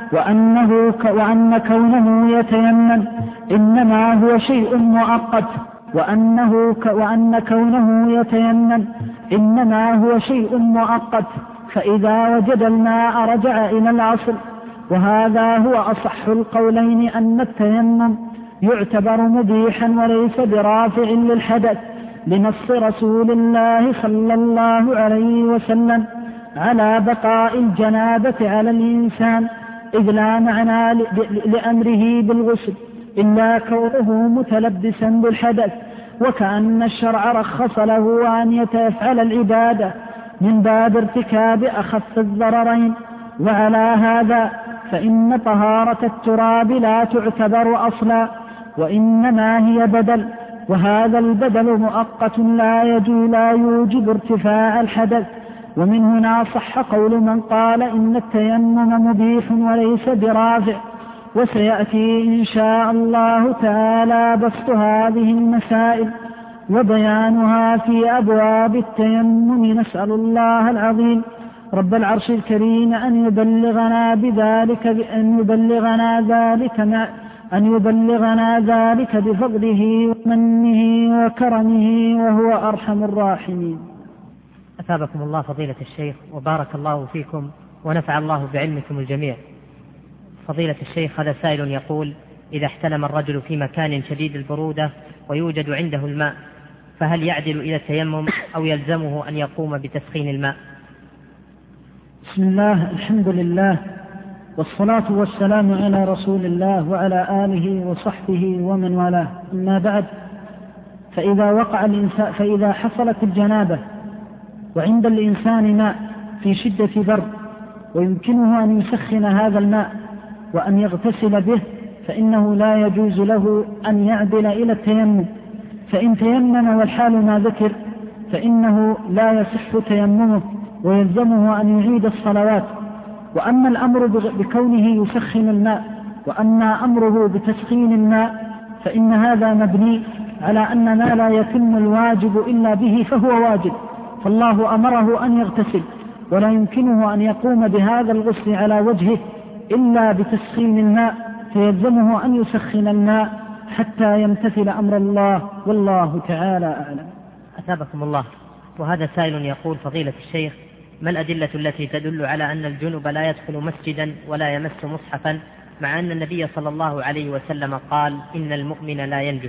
وأن كونه يتيمم إنما هو شيء مؤقت، وأن كونه يتيمم إنما هو شيء مؤقت، فإذا وجد الماء رجع إلى الأصل. وهذا هو أصح القولين، أن التيمم يعتبر مبيحا وليس برافع للحدث، لنص رسول الله صلى الله عليه وسلم على بقاء الجنابة على الإنسان، إذ لا معنى لأمره بالغسل إلا كونه متلبسا بالحدث، وكأن الشرع رخص له أن يتفعل العبادة من باب ارتكاب أخف الضررين. وعلى هذا فإن طهارة التراب لا تعتبر أصلا، وإنما هي بدل، وهذا البدل مؤقت لا يوجب ارتفاع الحدث. ومن هنا صح قول من قال إن التيمم مبيح وليس برافع. وسيأتي إن شاء الله تعالى بسط هذه المسائل وبيانها في أبواب التيمم. نسأل الله العظيم رب العرش الكريم أن يبلغنا ذلك بفضله ومنه وكرمه وهو أرحم الراحمين. أثابكم الله فضيلة الشيخ وبارك الله فيكم ونفع الله بعلمكم الجميع. فضيلة الشيخ، هذا سائل يقول: إذا احتلم الرجل في مكان شديد البرودة ويوجد عنده الماء فهل يعدل إلى التيمم أو يلزمه أن يقوم بتسخين الماء؟ بسم الله، الحمد لله، والصلاة والسلام على رسول الله وعلى آله وصحبه ومن والاه. أما بعد، فإذا حصلت الجنابة وعند الإنسان ماء في شدة برد ويمكنه أن يسخن هذا الماء وأن يغتسل به، فإنه لا يجوز له أن يعدل إلى التيمم. فإن تيمم والحال ما ذكر فإنه لا يصح تيممه ويلزمه أن يعيد الصلوات. وأما الأمر بكونه يسخن الماء وأما أمره بتسخين الماء فإن هذا مبني على أن ما لا يتم الواجب إلا به فهو واجب، فالله أمره أن يغتسل ولا يمكنه أن يقوم بهذا الغسل على وجهه إلا بتسخين الماء، فيلزمه أن يسخن الماء حتى يمتثل أمر الله، والله تعالى أعلم. أثابكم الله. وهذا سائل يقول: فضيلة الشيخ، ما الأدلة التي تدل على أن الجنب لا يدخل مسجدا ولا يمس مصحفا، مع أن النبي صلى الله عليه وسلم قال: إن المؤمن لا ينجس؟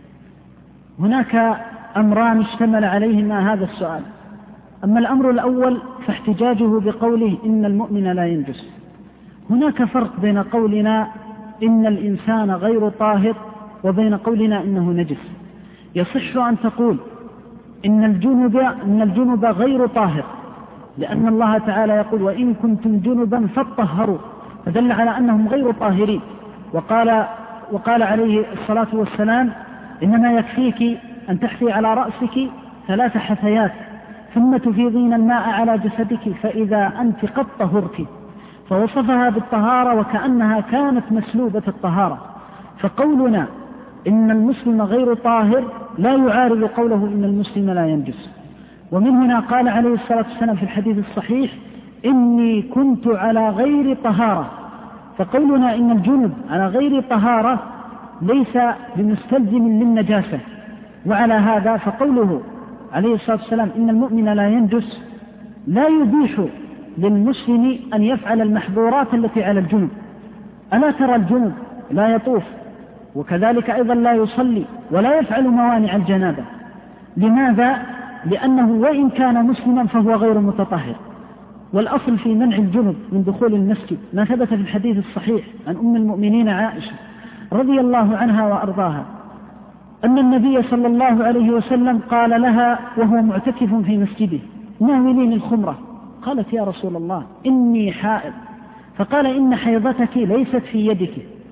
هناك أمران اشتمل عليهما هذا السؤال. أما الأمر الأول فاحتجاجه بقوله إن المؤمن لا ينجس. هناك فرق بين قولنا إن الإنسان غير طاهر وبين قولنا إنه نجس. يصح أن تقول إن الجنب غير طاهر، لأن الله تعالى يقول: وإن كنتم جنبا فاطهروا، فدل على أنهم غير طاهرين. وقال عليه الصلاة والسلام: إنما يكفيك أن تحثي على رأسك 3 حثيات ثم تفيضين الماء على جسدك فإذا أنت قد طهرت. فوصفها بالطهارة وكأنها كانت مسلوبة الطهارة. فقولنا إن المسلم غير طاهر لا يعارض قوله إن المسلم لا ينجس. ومن هنا قال عليه الصلاة والسلام في الحديث الصحيح: إني كنت على غير طهارة. فقولنا إن الجنب على غير طهارة ليس بمستلزم للنجاسة. وعلى هذا فقوله عليه الصلاة والسلام إن المؤمن لا ينجس لا يبيح للمسلم أن يفعل المحظورات التي على الجنب. ألا ترى الجنب لا يطوف، وكذلك أيضا لا يصلي ولا يفعل موانع الجنابة. لماذا؟ لأنه وإن كان مسلما فهو غير متطهر. والأصل في منع الجنب من دخول المسجد ما ثبت في الحديث الصحيح عن أم المؤمنين عائشة رضي الله عنها وأرضاها أن النبي صلى الله عليه وسلم قال لها وهو معتكف في مسجده: ناولين الخمرة. قالت: يا رسول الله إني حائض. فقال: إن حيضتك ليست في يدك.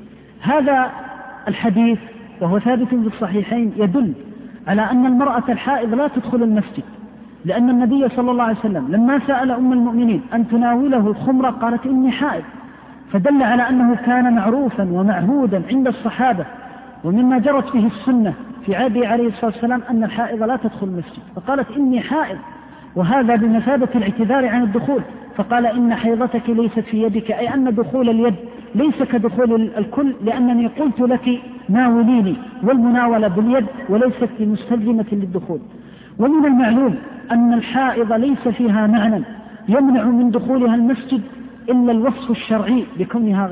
هذا الحديث وهو ثابت في الصحيحين يدل على أن المرأة الحائض لا تدخل المسجد، لأن النبي صلى الله عليه وسلم لما سأل أم المؤمنين أن تناوله الخمرة قالت: إني حائض. فدل على أنه كان معروفا ومعهودا عند الصحابة، ومما جرت به السنة في عهده عليه الصلاة والسلام أن الحائض لا تدخل المسجد، فقالت: إني حائض، وهذا بمثابة الاعتذار عن الدخول. فقال: إن حيضتك ليست في يدك، أي أن دخول اليد ليس كدخول الكل، لأنني قلت لك ناوليني، والمناولة باليد وليست بمستلزمة للدخول. ومن المعلوم أن الحائض ليس فيها معنى يمنع من دخولها المسجد إلا الوصف الشرعي بكونها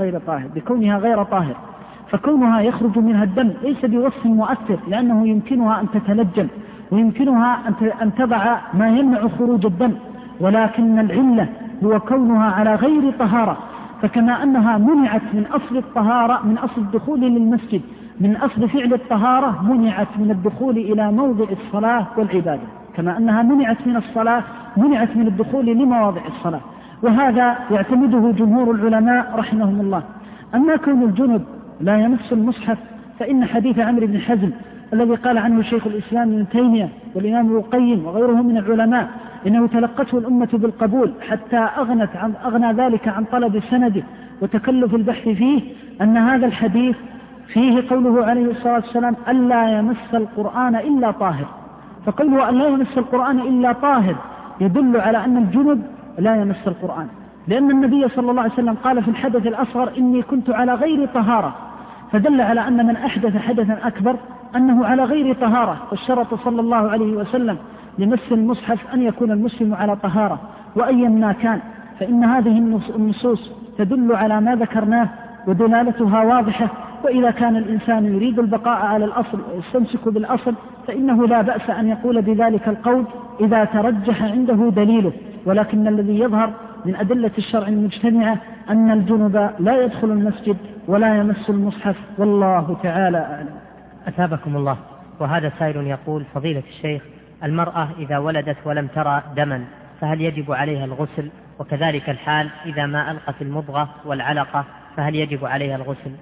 غير طاهر. فكونها يخرج منها الدم ليس بوصف مؤثر، لأنه يمكنها أن تتلجم ويمكنها أن تضع ما يمنع خروج الدم، ولكن العلة هو كونها على غير طهارة. فكما أنها منعت من أصل الطهارة، من أصل الدخول للمسجد، من أصل فعل الطهارة، منعت من الدخول إلى موضع الصلاة والعبادة، كما أنها منعت من الصلاة منعت من الدخول لمواضع الصلاة. وهذا يعتمده جمهور العلماء رحمهم الله. أما كون الجنب لا يمس المصحف فإن حديث عمرو بن حزم الذي قال عنه شيخ الإسلام ابن تيمية والإمام ابن القيم وغيره من العلماء إنه تلقته الأمة بالقبول حتى أغنى ذلك عن طلب سنده وتكلف البحث فيه، أن هذا الحديث فيه قوله عليه الصلاة والسلام: ألا يمس القرآن إلا طاهر. فقوله ألا يمس القرآن إلا طاهر يدل على أن الجنب لا يمس القرآن، لأن النبي صلى الله عليه وسلم قال في الحدث الأصغر: إني كنت على غير طهارة. فدل على أن من أحدث حدثا أكبر أنه على غير طهارة. والشرط صلى الله عليه وسلم لمس المصحف أن يكون المسلم على طهارة وأيا ما كان. فإن هذه النصوص تدل على ما ذكرناه ودلالتها واضحة، وإذا كان الإنسان يريد البقاء على الأصل ويستمسك بالأصل فإنه لا بأس أن يقول بذلك القول إذا ترجح عنده دليله، ولكن الذي يظهر من أدلة الشرع المجتمعة أن الجنب لا يدخل المسجد ولا يمس المصحف، والله تعالى أعلم. أثابكم الله. وهذا سائل يقول: فضيلة الشيخ، المرأة إذا ولدت ولم ترى دما فهل يجب عليها الغسل؟ وكذلك الحال إذا ما ألقت المضغة والعلقة فهل يجب عليها الغسل؟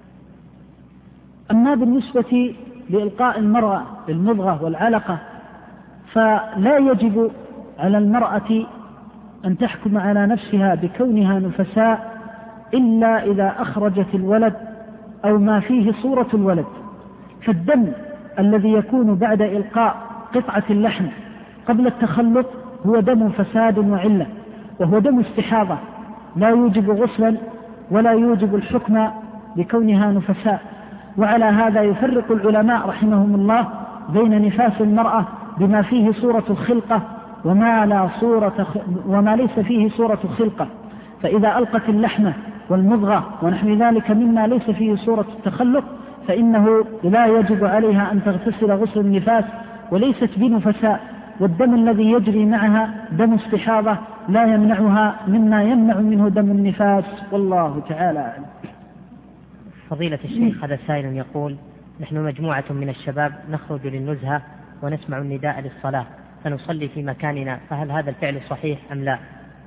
أما بالنسبة لإلقاء المرأة للمضغة والعلقة فلا يجب على المرأة أن تحكم على نفسها بكونها نفساء إلا إذا أخرجت الولد أو ما فيه صورة الولد. فالدم الذي يكون بعد إلقاء قطعة اللحم قبل التخلط هو دم فساد وعلة، وهو دم استحاضة لا يوجب غسلا ولا يوجب الحكم بكونها نفساء. وعلى هذا يفرق العلماء رحمهم الله بين نفاس المرأة بما فيه صورة الخلقة وما ليس فيه صورة الخلقة. فإذا ألقت اللحمة والمضغة ونحو ذلك مما ليس فيه صورة التخلق فإنه لا يجب عليها أن تغتسل غسل النفاس وليست بنفساء، والدم الذي يجري معها دم استحاضة لا يمنعها مما يمنع منه دم النفاس، والله تعالى أعلم. فضيلة الشيخ، هذا سائل يقول: نحن مجموعة من الشباب نخرج للنزهة ونسمع النداء للصلاة فنصلي في مكاننا، فهل هذا الفعل صحيح أم لا؟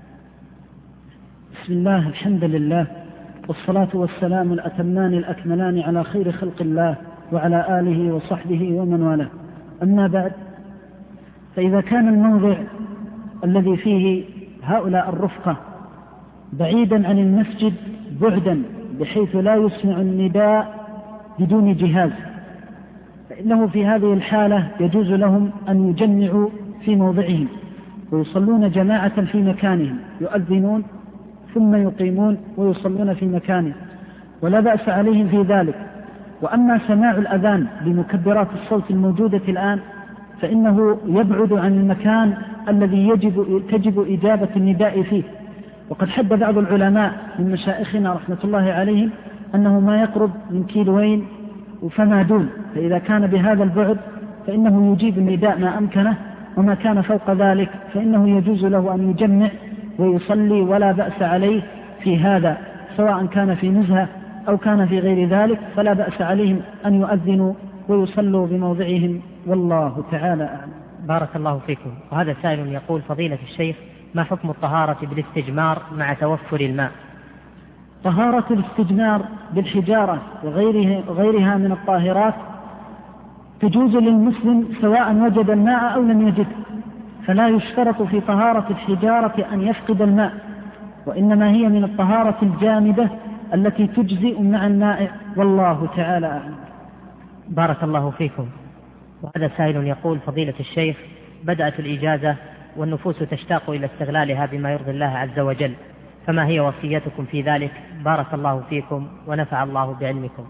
بسم الله، الحمد لله، والصلاة والسلام الأتمان الأكملان على خير خلق الله وعلى آله وصحبه ومن والاه. أما بعد، فإذا كان الموضع الذي فيه هؤلاء الرفقة بعيدا عن المسجد بعدا بحيث لا يسمع النداء بدون جهاز، فإنه في هذه الحالة يجوز لهم أن يجمعوا في موضعهم ويصلون جماعة في مكانهم، يؤذنون ثم يقيمون ويصلون في مكانهم ولا بأس عليهم في ذلك. وأما سماع الأذان بمكبرات الصوت الموجودة الآن فإنه يبعد عن المكان الذي تجب إجابة النداء فيه. وقد حد بعض العلماء من مشائخنا رحمة الله عليهم أنه ما يقرب من 2 كيلو فما دون، فإذا كان بهذا البعد فإنه يجيب النداء ما أمكنه، وما كان فوق ذلك فإنه يجوز له أن يجمع ويصلي ولا بأس عليه في هذا، سواء كان في نزهة أو كان في غير ذلك، فلا بأس عليهم أن يؤذنوا ويصلوا بموضعهم، والله تعالى أعلم. بارك الله فيكم. وهذا سائل يقول: فضيلة الشيخ، ما حكم الطهارة بالاستجمار مع توفر الماء؟ طهارة الاستجمار بالحجارة وغيرها من الطاهرات تجوز للمسلم سواء وجد الماء أو لم يجد، فلا يشترط في طهارة الحجارة أن يفقد الماء، وإنما هي من الطهارة الجامدة التي تجزئ مع الماء، والله تعالى أعلم. بارك الله فيكم. وهذا سائل يقول: فضيلة الشيخ، بدأت الإجازة والنفوس تشتاق إلى استغلالها بما يرضي الله عز وجل، فما هي وصيتكم في ذلك؟ بارك الله فيكم ونفع الله بعلمكم.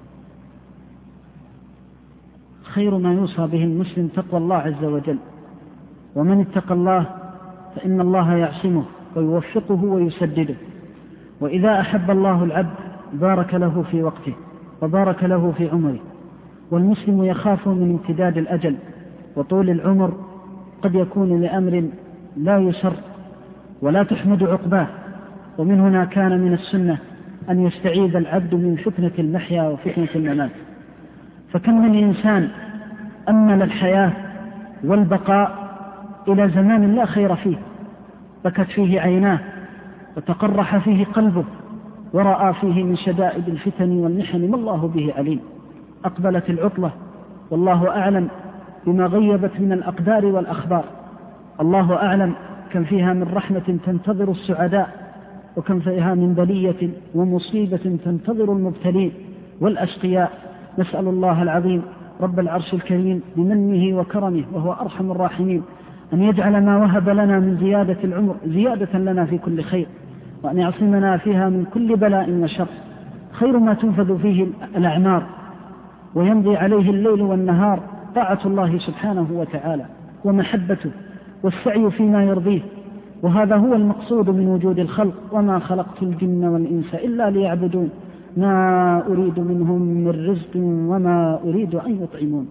خير ما يوصى به المسلم تقوى الله عز وجل، ومن اتقى الله فإن الله يعصمه ويوفقه ويسدده. وإذا أحب الله العبد بارك له في وقته وبارك له في عمره. والمسلم يخاف من امتداد الأجل وطول العمر، قد يكون لأمر لا يسر ولا تحمد عقباه، ومن هنا كان من السنة أن يستعيذ العبد من فتنة المحيا وفتنة الممات. فكم من إنسان أمل الحياة والبقاء إلى زمان لا خير فيه، بكت فيه عيناه وتقرح فيه قلبه ورأى فيه من شدائد الفتن والمحن ما الله به عليم. أقبلت العطلة والله أعلم بما غيبت من الأقدار والأخبار، الله أعلم كم فيها من رحمة تنتظر السعداء، وكم فيها من بلية ومصيبة تنتظر المبتلين والأشقياء. نسأل الله العظيم رب العرش الكريم بمنه وكرمه وهو أرحم الراحمين أن يجعل ما وهب لنا من زيادة العمر زيادة لنا في كل خير، وأن يعصمنا فيها من كل بلاء وشر. خير ما تنفذ فيه الأعمار ويمضي عليه الليل والنهار طاعة الله سبحانه وتعالى ومحبته والسعي فيما يرضيه، وهذا هو المقصود من وجود الخلق: وما خلقت الجن والإنس إلا ليعبدون. ما أريد منهم من رزق وما أريد أن يطعمون.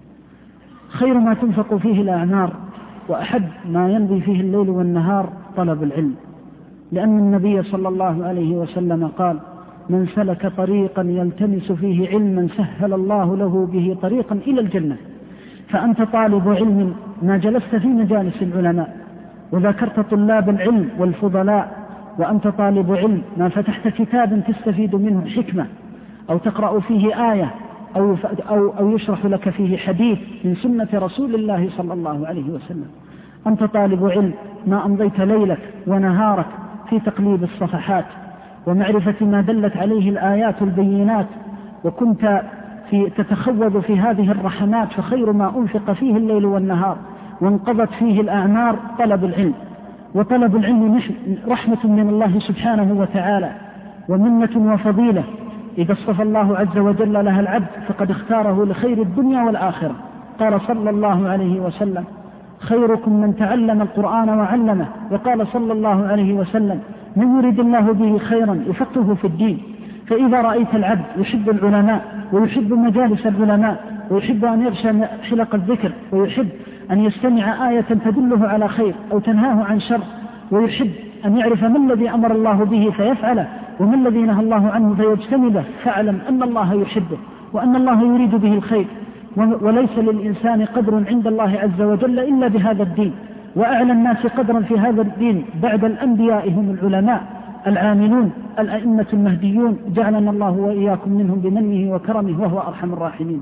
خير ما تنفق فيه الأعمار وأحب ما يمضي فيه الليل والنهار طلب العلم، لأن النبي صلى الله عليه وسلم قال: من سلك طريقا يلتمس فيه علما سهل الله له به طريقا إلى الجنة. فأنت طالب علم ما جلست في مجالس العلماء وذكرت طلاب العلم والفضلاء، وأنت طالب علم ما فتحت كتابا تستفيد منه حكمة أو تقرأ فيه آية أو يشرح لك فيه حديث من سنة رسول الله صلى الله عليه وسلم. أنت طالب علم ما أمضيت ليلك ونهارك في تقليب الصفحات ومعرفة ما دلت عليه الآيات البينات، وكنت تتخوض في هذه الرحمات، فخير ما أنفق فيه الليل والنهار وانقضت فيه الأعمار طلب العلم. وطلب العلم رحمة من الله سبحانه وتعالى ومنة وفضيلة. إذا اصطفى الله عز وجل لها العبد فقد اختاره لخير الدنيا والآخرة. قال صلى الله عليه وسلم: خيركم من تعلم القرآن وعلمه. وقال صلى الله عليه وسلم: من يريد الله به خيرا يفقهه في الدين. فإذا رأيت العبد يحب العلماء ويحب مجالس العلماء ويحب أن يغشى حلق الذكر ويحب أن يستمع آية تدله على خير أو تنهاه عن شر، ويحب أن يعرف ما الذي أمر الله به فيفعله وما الذي نهى الله عنه فيجتنبه، فاعلم أن الله يحبه وأن الله يريد به الخير. وليس للإنسان قدر عند الله عز وجل إلا بهذا الدين، وأعلى الناس قدرا في هذا الدين بعد الأنبياء هم العلماء العاملون الأئمة المهديون، جعلنا الله وإياكم منهم بمنه وكرمه وهو أرحم الراحمين.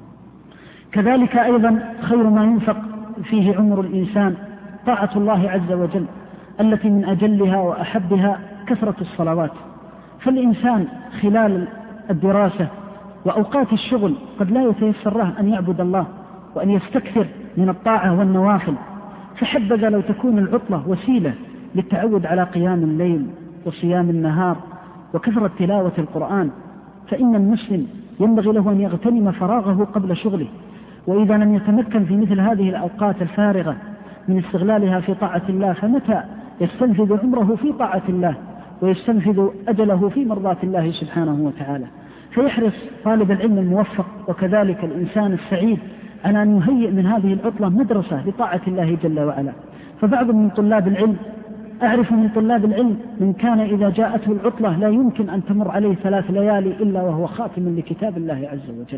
كذلك أيضا خير ما ينفق فيه عمر الإنسان طاعة الله عز وجل، التي من أجلها وأحبها كثرة الصلوات. فالإنسان خلال الدراسة وأوقات الشغل قد لا يتيسر له أن يعبد الله وأن يستكثر من الطاعة والنوافل، فحبذا لو تكون العطلة وسيلة للتعود على قيام الليل وصيام النهار وكثرة تلاوة القرآن. فإن المسلم ينبغي له أن يغتنم فراغه قبل شغله، وإذا لم يتمكن في مثل هذه الأوقات الفارغة من استغلالها في طاعة الله، فمتى يستنفذ عمره في طاعة الله ويستنفذ أجله في مرضاة الله سبحانه وتعالى. فيحرص طالب العلم الموفق وكذلك الإنسان السعيد على أن يهيئ من هذه العطلة مدرسة لطاعة الله جل وعلا. فبعض من طلاب العلم أعرف من طلاب العلم من كان إذا جاءته العطلة لا يمكن أن تمر عليه 3 ليالي إلا وهو خاتم لكتاب الله عز وجل.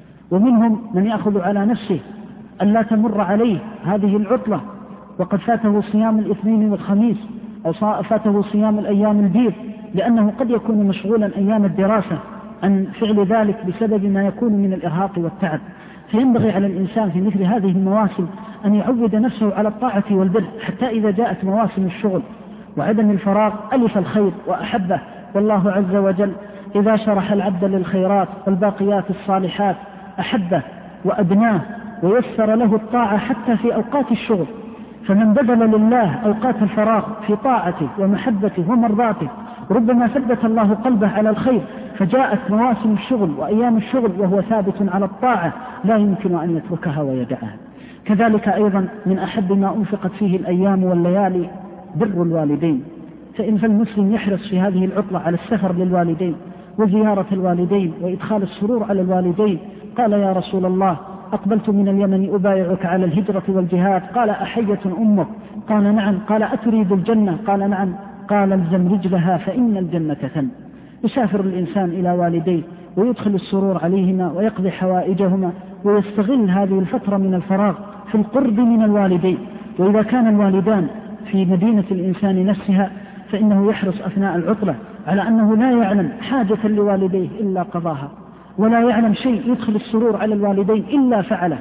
ومنهم من يأخذ على نفسه أن لا تمر عليه هذه العطلة وقد فاته صيام الاثنين والخميس أو فاته صيام الأيام البيض، لأنه قد يكون مشغولا أيام الدراسة عن فعل ذلك بسبب ما يكون من الإرهاق والتعب. فينبغي على الإنسان في مثل هذه المواسم أن يعود نفسه على الطاعة والبر، حتى إذا جاءت مواسم الشغل وعدم الفراغ ألف الخير وأحبه. والله عز وجل إذا شرح العبد للخيرات والباقيات الصالحات أحبه وأبناه ويسر له الطاعة حتى في أوقات الشغل. فمن بذل لله أوقات الفراغ في طاعته ومحبته ومرضاته ربما ثبت الله قلبه على الخير، فجاءت مواسم الشغل وأيام الشغل وهو ثابت على الطاعة لا يمكن أن يتركها ويدعها. كذلك أيضا من أحب ما أنفقت فيه الأيام والليالي بر الوالدين. فإن فالمسلم يحرص في هذه العطلة على السفر للوالدين وزيارة الوالدين وإدخال السرور على الوالدين. قال: يا رسول الله أقبلت من اليمن أبايعك على الهجرة والجهاد. قال: أحية أمك؟ قال: نعم. قال: أتريد الجنة؟ قال: نعم. قال: الزم رجلها فإن الجنة ثم. يسافر الإنسان إلى والديه ويدخل السرور عليهما ويقضي حوائجهما ويستغل هذه الفترة من الفراغ في القرب من الوالدين. وإذا كان الوالدان في مدينة الإنسان نفسها فإنه يحرص أثناء العطلة على أنه لا يعلم حاجة لوالديه إلا قضاها، ولا يعلم شيء يدخل السرور على الوالدين إلا فعله،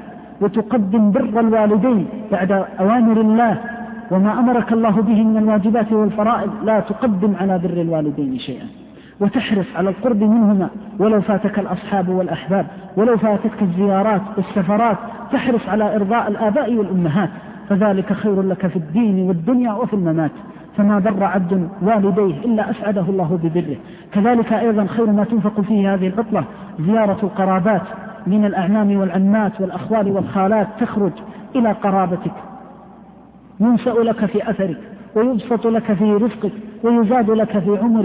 وتقدم بر الوالدين بعد أوامر الله، وما أمرك الله به من الواجبات والفرائض لا تقدم على بر الوالدين شيئا، وتحرص على القرب منهما ولو فاتك الأصحاب والأحباب، ولو فاتتك الزيارات والسفرات، تحرص على إرضاء الآباء والأمهات، فذلك خير لك في الدين والدنيا وفي الممات. فما بر عبد والديه إلا أسعده الله ببره. كذلك أيضا خير ما تنفق فيه هذه العطلة زيارة القرابات من الأعمام والعمات والأخوال والخالات. تخرج إلى قرابتك ينسأ لك في أثرك ويبسط لك في رزقك ويزاد لك في عمرك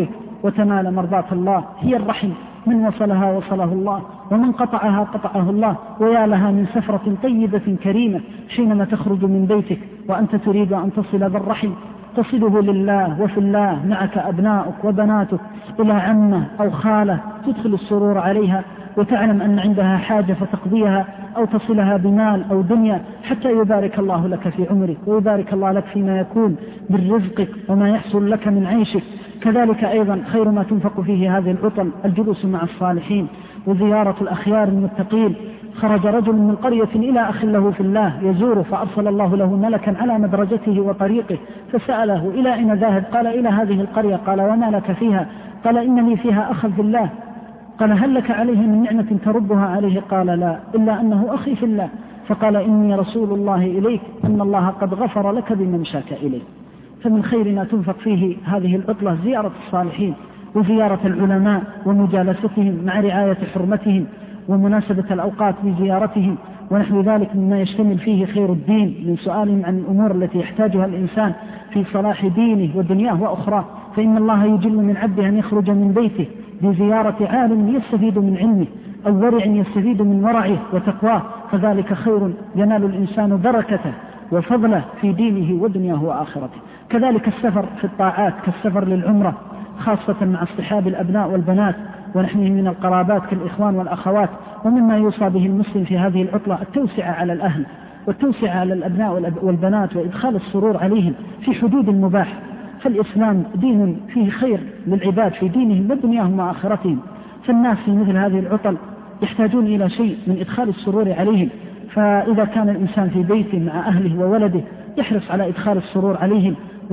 وتنال مرضاة الله. هي الرحم، من وصلها وصله الله، ومن قطعها قطعه الله. ويا لها من سفرة طيبة كريمة حينما تخرج من بيتك وأنت تريد أن تصل ذا الرحم، تصله لله وفي الله، معك أبناؤك وبناتك إلى عمة أو خالة، تدخل السرور عليها وتعلم أن عندها حاجة فتقضيها، أو تصلها بمال أو دنيا حتى يبارك الله لك في عمرك، ويبارك الله لك فيما يكون من رزقك وما يحصل لك من عيشك. كذلك أيضا خير ما تنفق فيه هذه العطل الجلوس مع الصالحين وزيارة الأخيار المتقين. خرج رجل من قرية إلى أخ له في الله يزوره، فأرسل الله له ملكا على مدرجته وطريقه، فسأله: إلى أين ذاهب؟ قال: إلى هذه القرية. قال: وما لك فيها؟ قال: إنني فيها أخ في الله. قال: هل لك عليه من نعمة تردها عليه؟ قال: لا، إلا أنه أخي في الله. فقال: إني رسول الله إليك، أن الله قد غفر لك بممشاك إليه. فمن خير ما تنفق فيه هذه العطلة زيارة الصالحين وزيارة العلماء ومجالستهم مع رعاية حرمتهم ومناسبة الأوقات بزيارتهم ونحو ذلك مما يشتمل فيه خير الدين من سؤالهم عن الأمور التي يحتاجها الإنسان في صلاح دينه ودنياه وأخراه. فإن الله يجل من عبده أن يخرج من بيته بزيارة عالم يستفيد من علمه أو ورع يستفيد من ورعه وتقواه، فذلك خير ينال الإنسان بركته وفضله في دينه ودنياه وآخرته. كذلك السفر في الطاعات كالسفر للعمرة، خاصة مع اصطحاب الأبناء والبنات ونحنهم من القرابات كالإخوان والأخوات. ومما يوصى به المسلم في هذه العطلة التوسعة على الأهل والتوسعة على الأبناء والبنات وإدخال السرور عليهم في حدود المباح. فالإسلام دين فيه خير للعباد في دينهم ودنياهم وآخرتهم، فالناس في مثل هذه العطل يحتاجون إلى شيء من إدخال السرور عليهم. فإذا كان الإنسان في بيته مع أهله وولده يحرص على إدخال السرور عليهم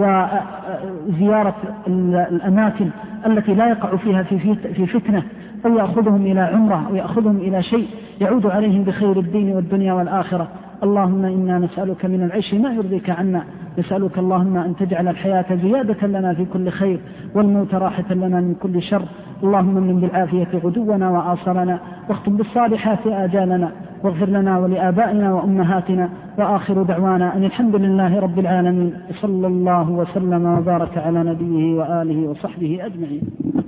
وزيارة الأماكن التي لا يقع فيها في فتنة، أو يأخذهم إلى عمرة أو يأخذهم إلى شيء يعود عليهم بخير الدين والدنيا والآخرة. اللهم إنا نسألك من العيش ما يرضيك عنا، نسألك اللهم أن تجعل الحياة زيادة لنا في كل خير والموت راحة لنا من كل شر. اللهم من بالعافية غدونا وآصرنا، واختم بالصالحات آجالنا، واغفر لنا ولآبائنا وأمهاتنا. وآخر دعوانا أن الحمد لله رب العالمين، صلى الله وسلم وبارك على نبيه وآله وصحبه أجمعين.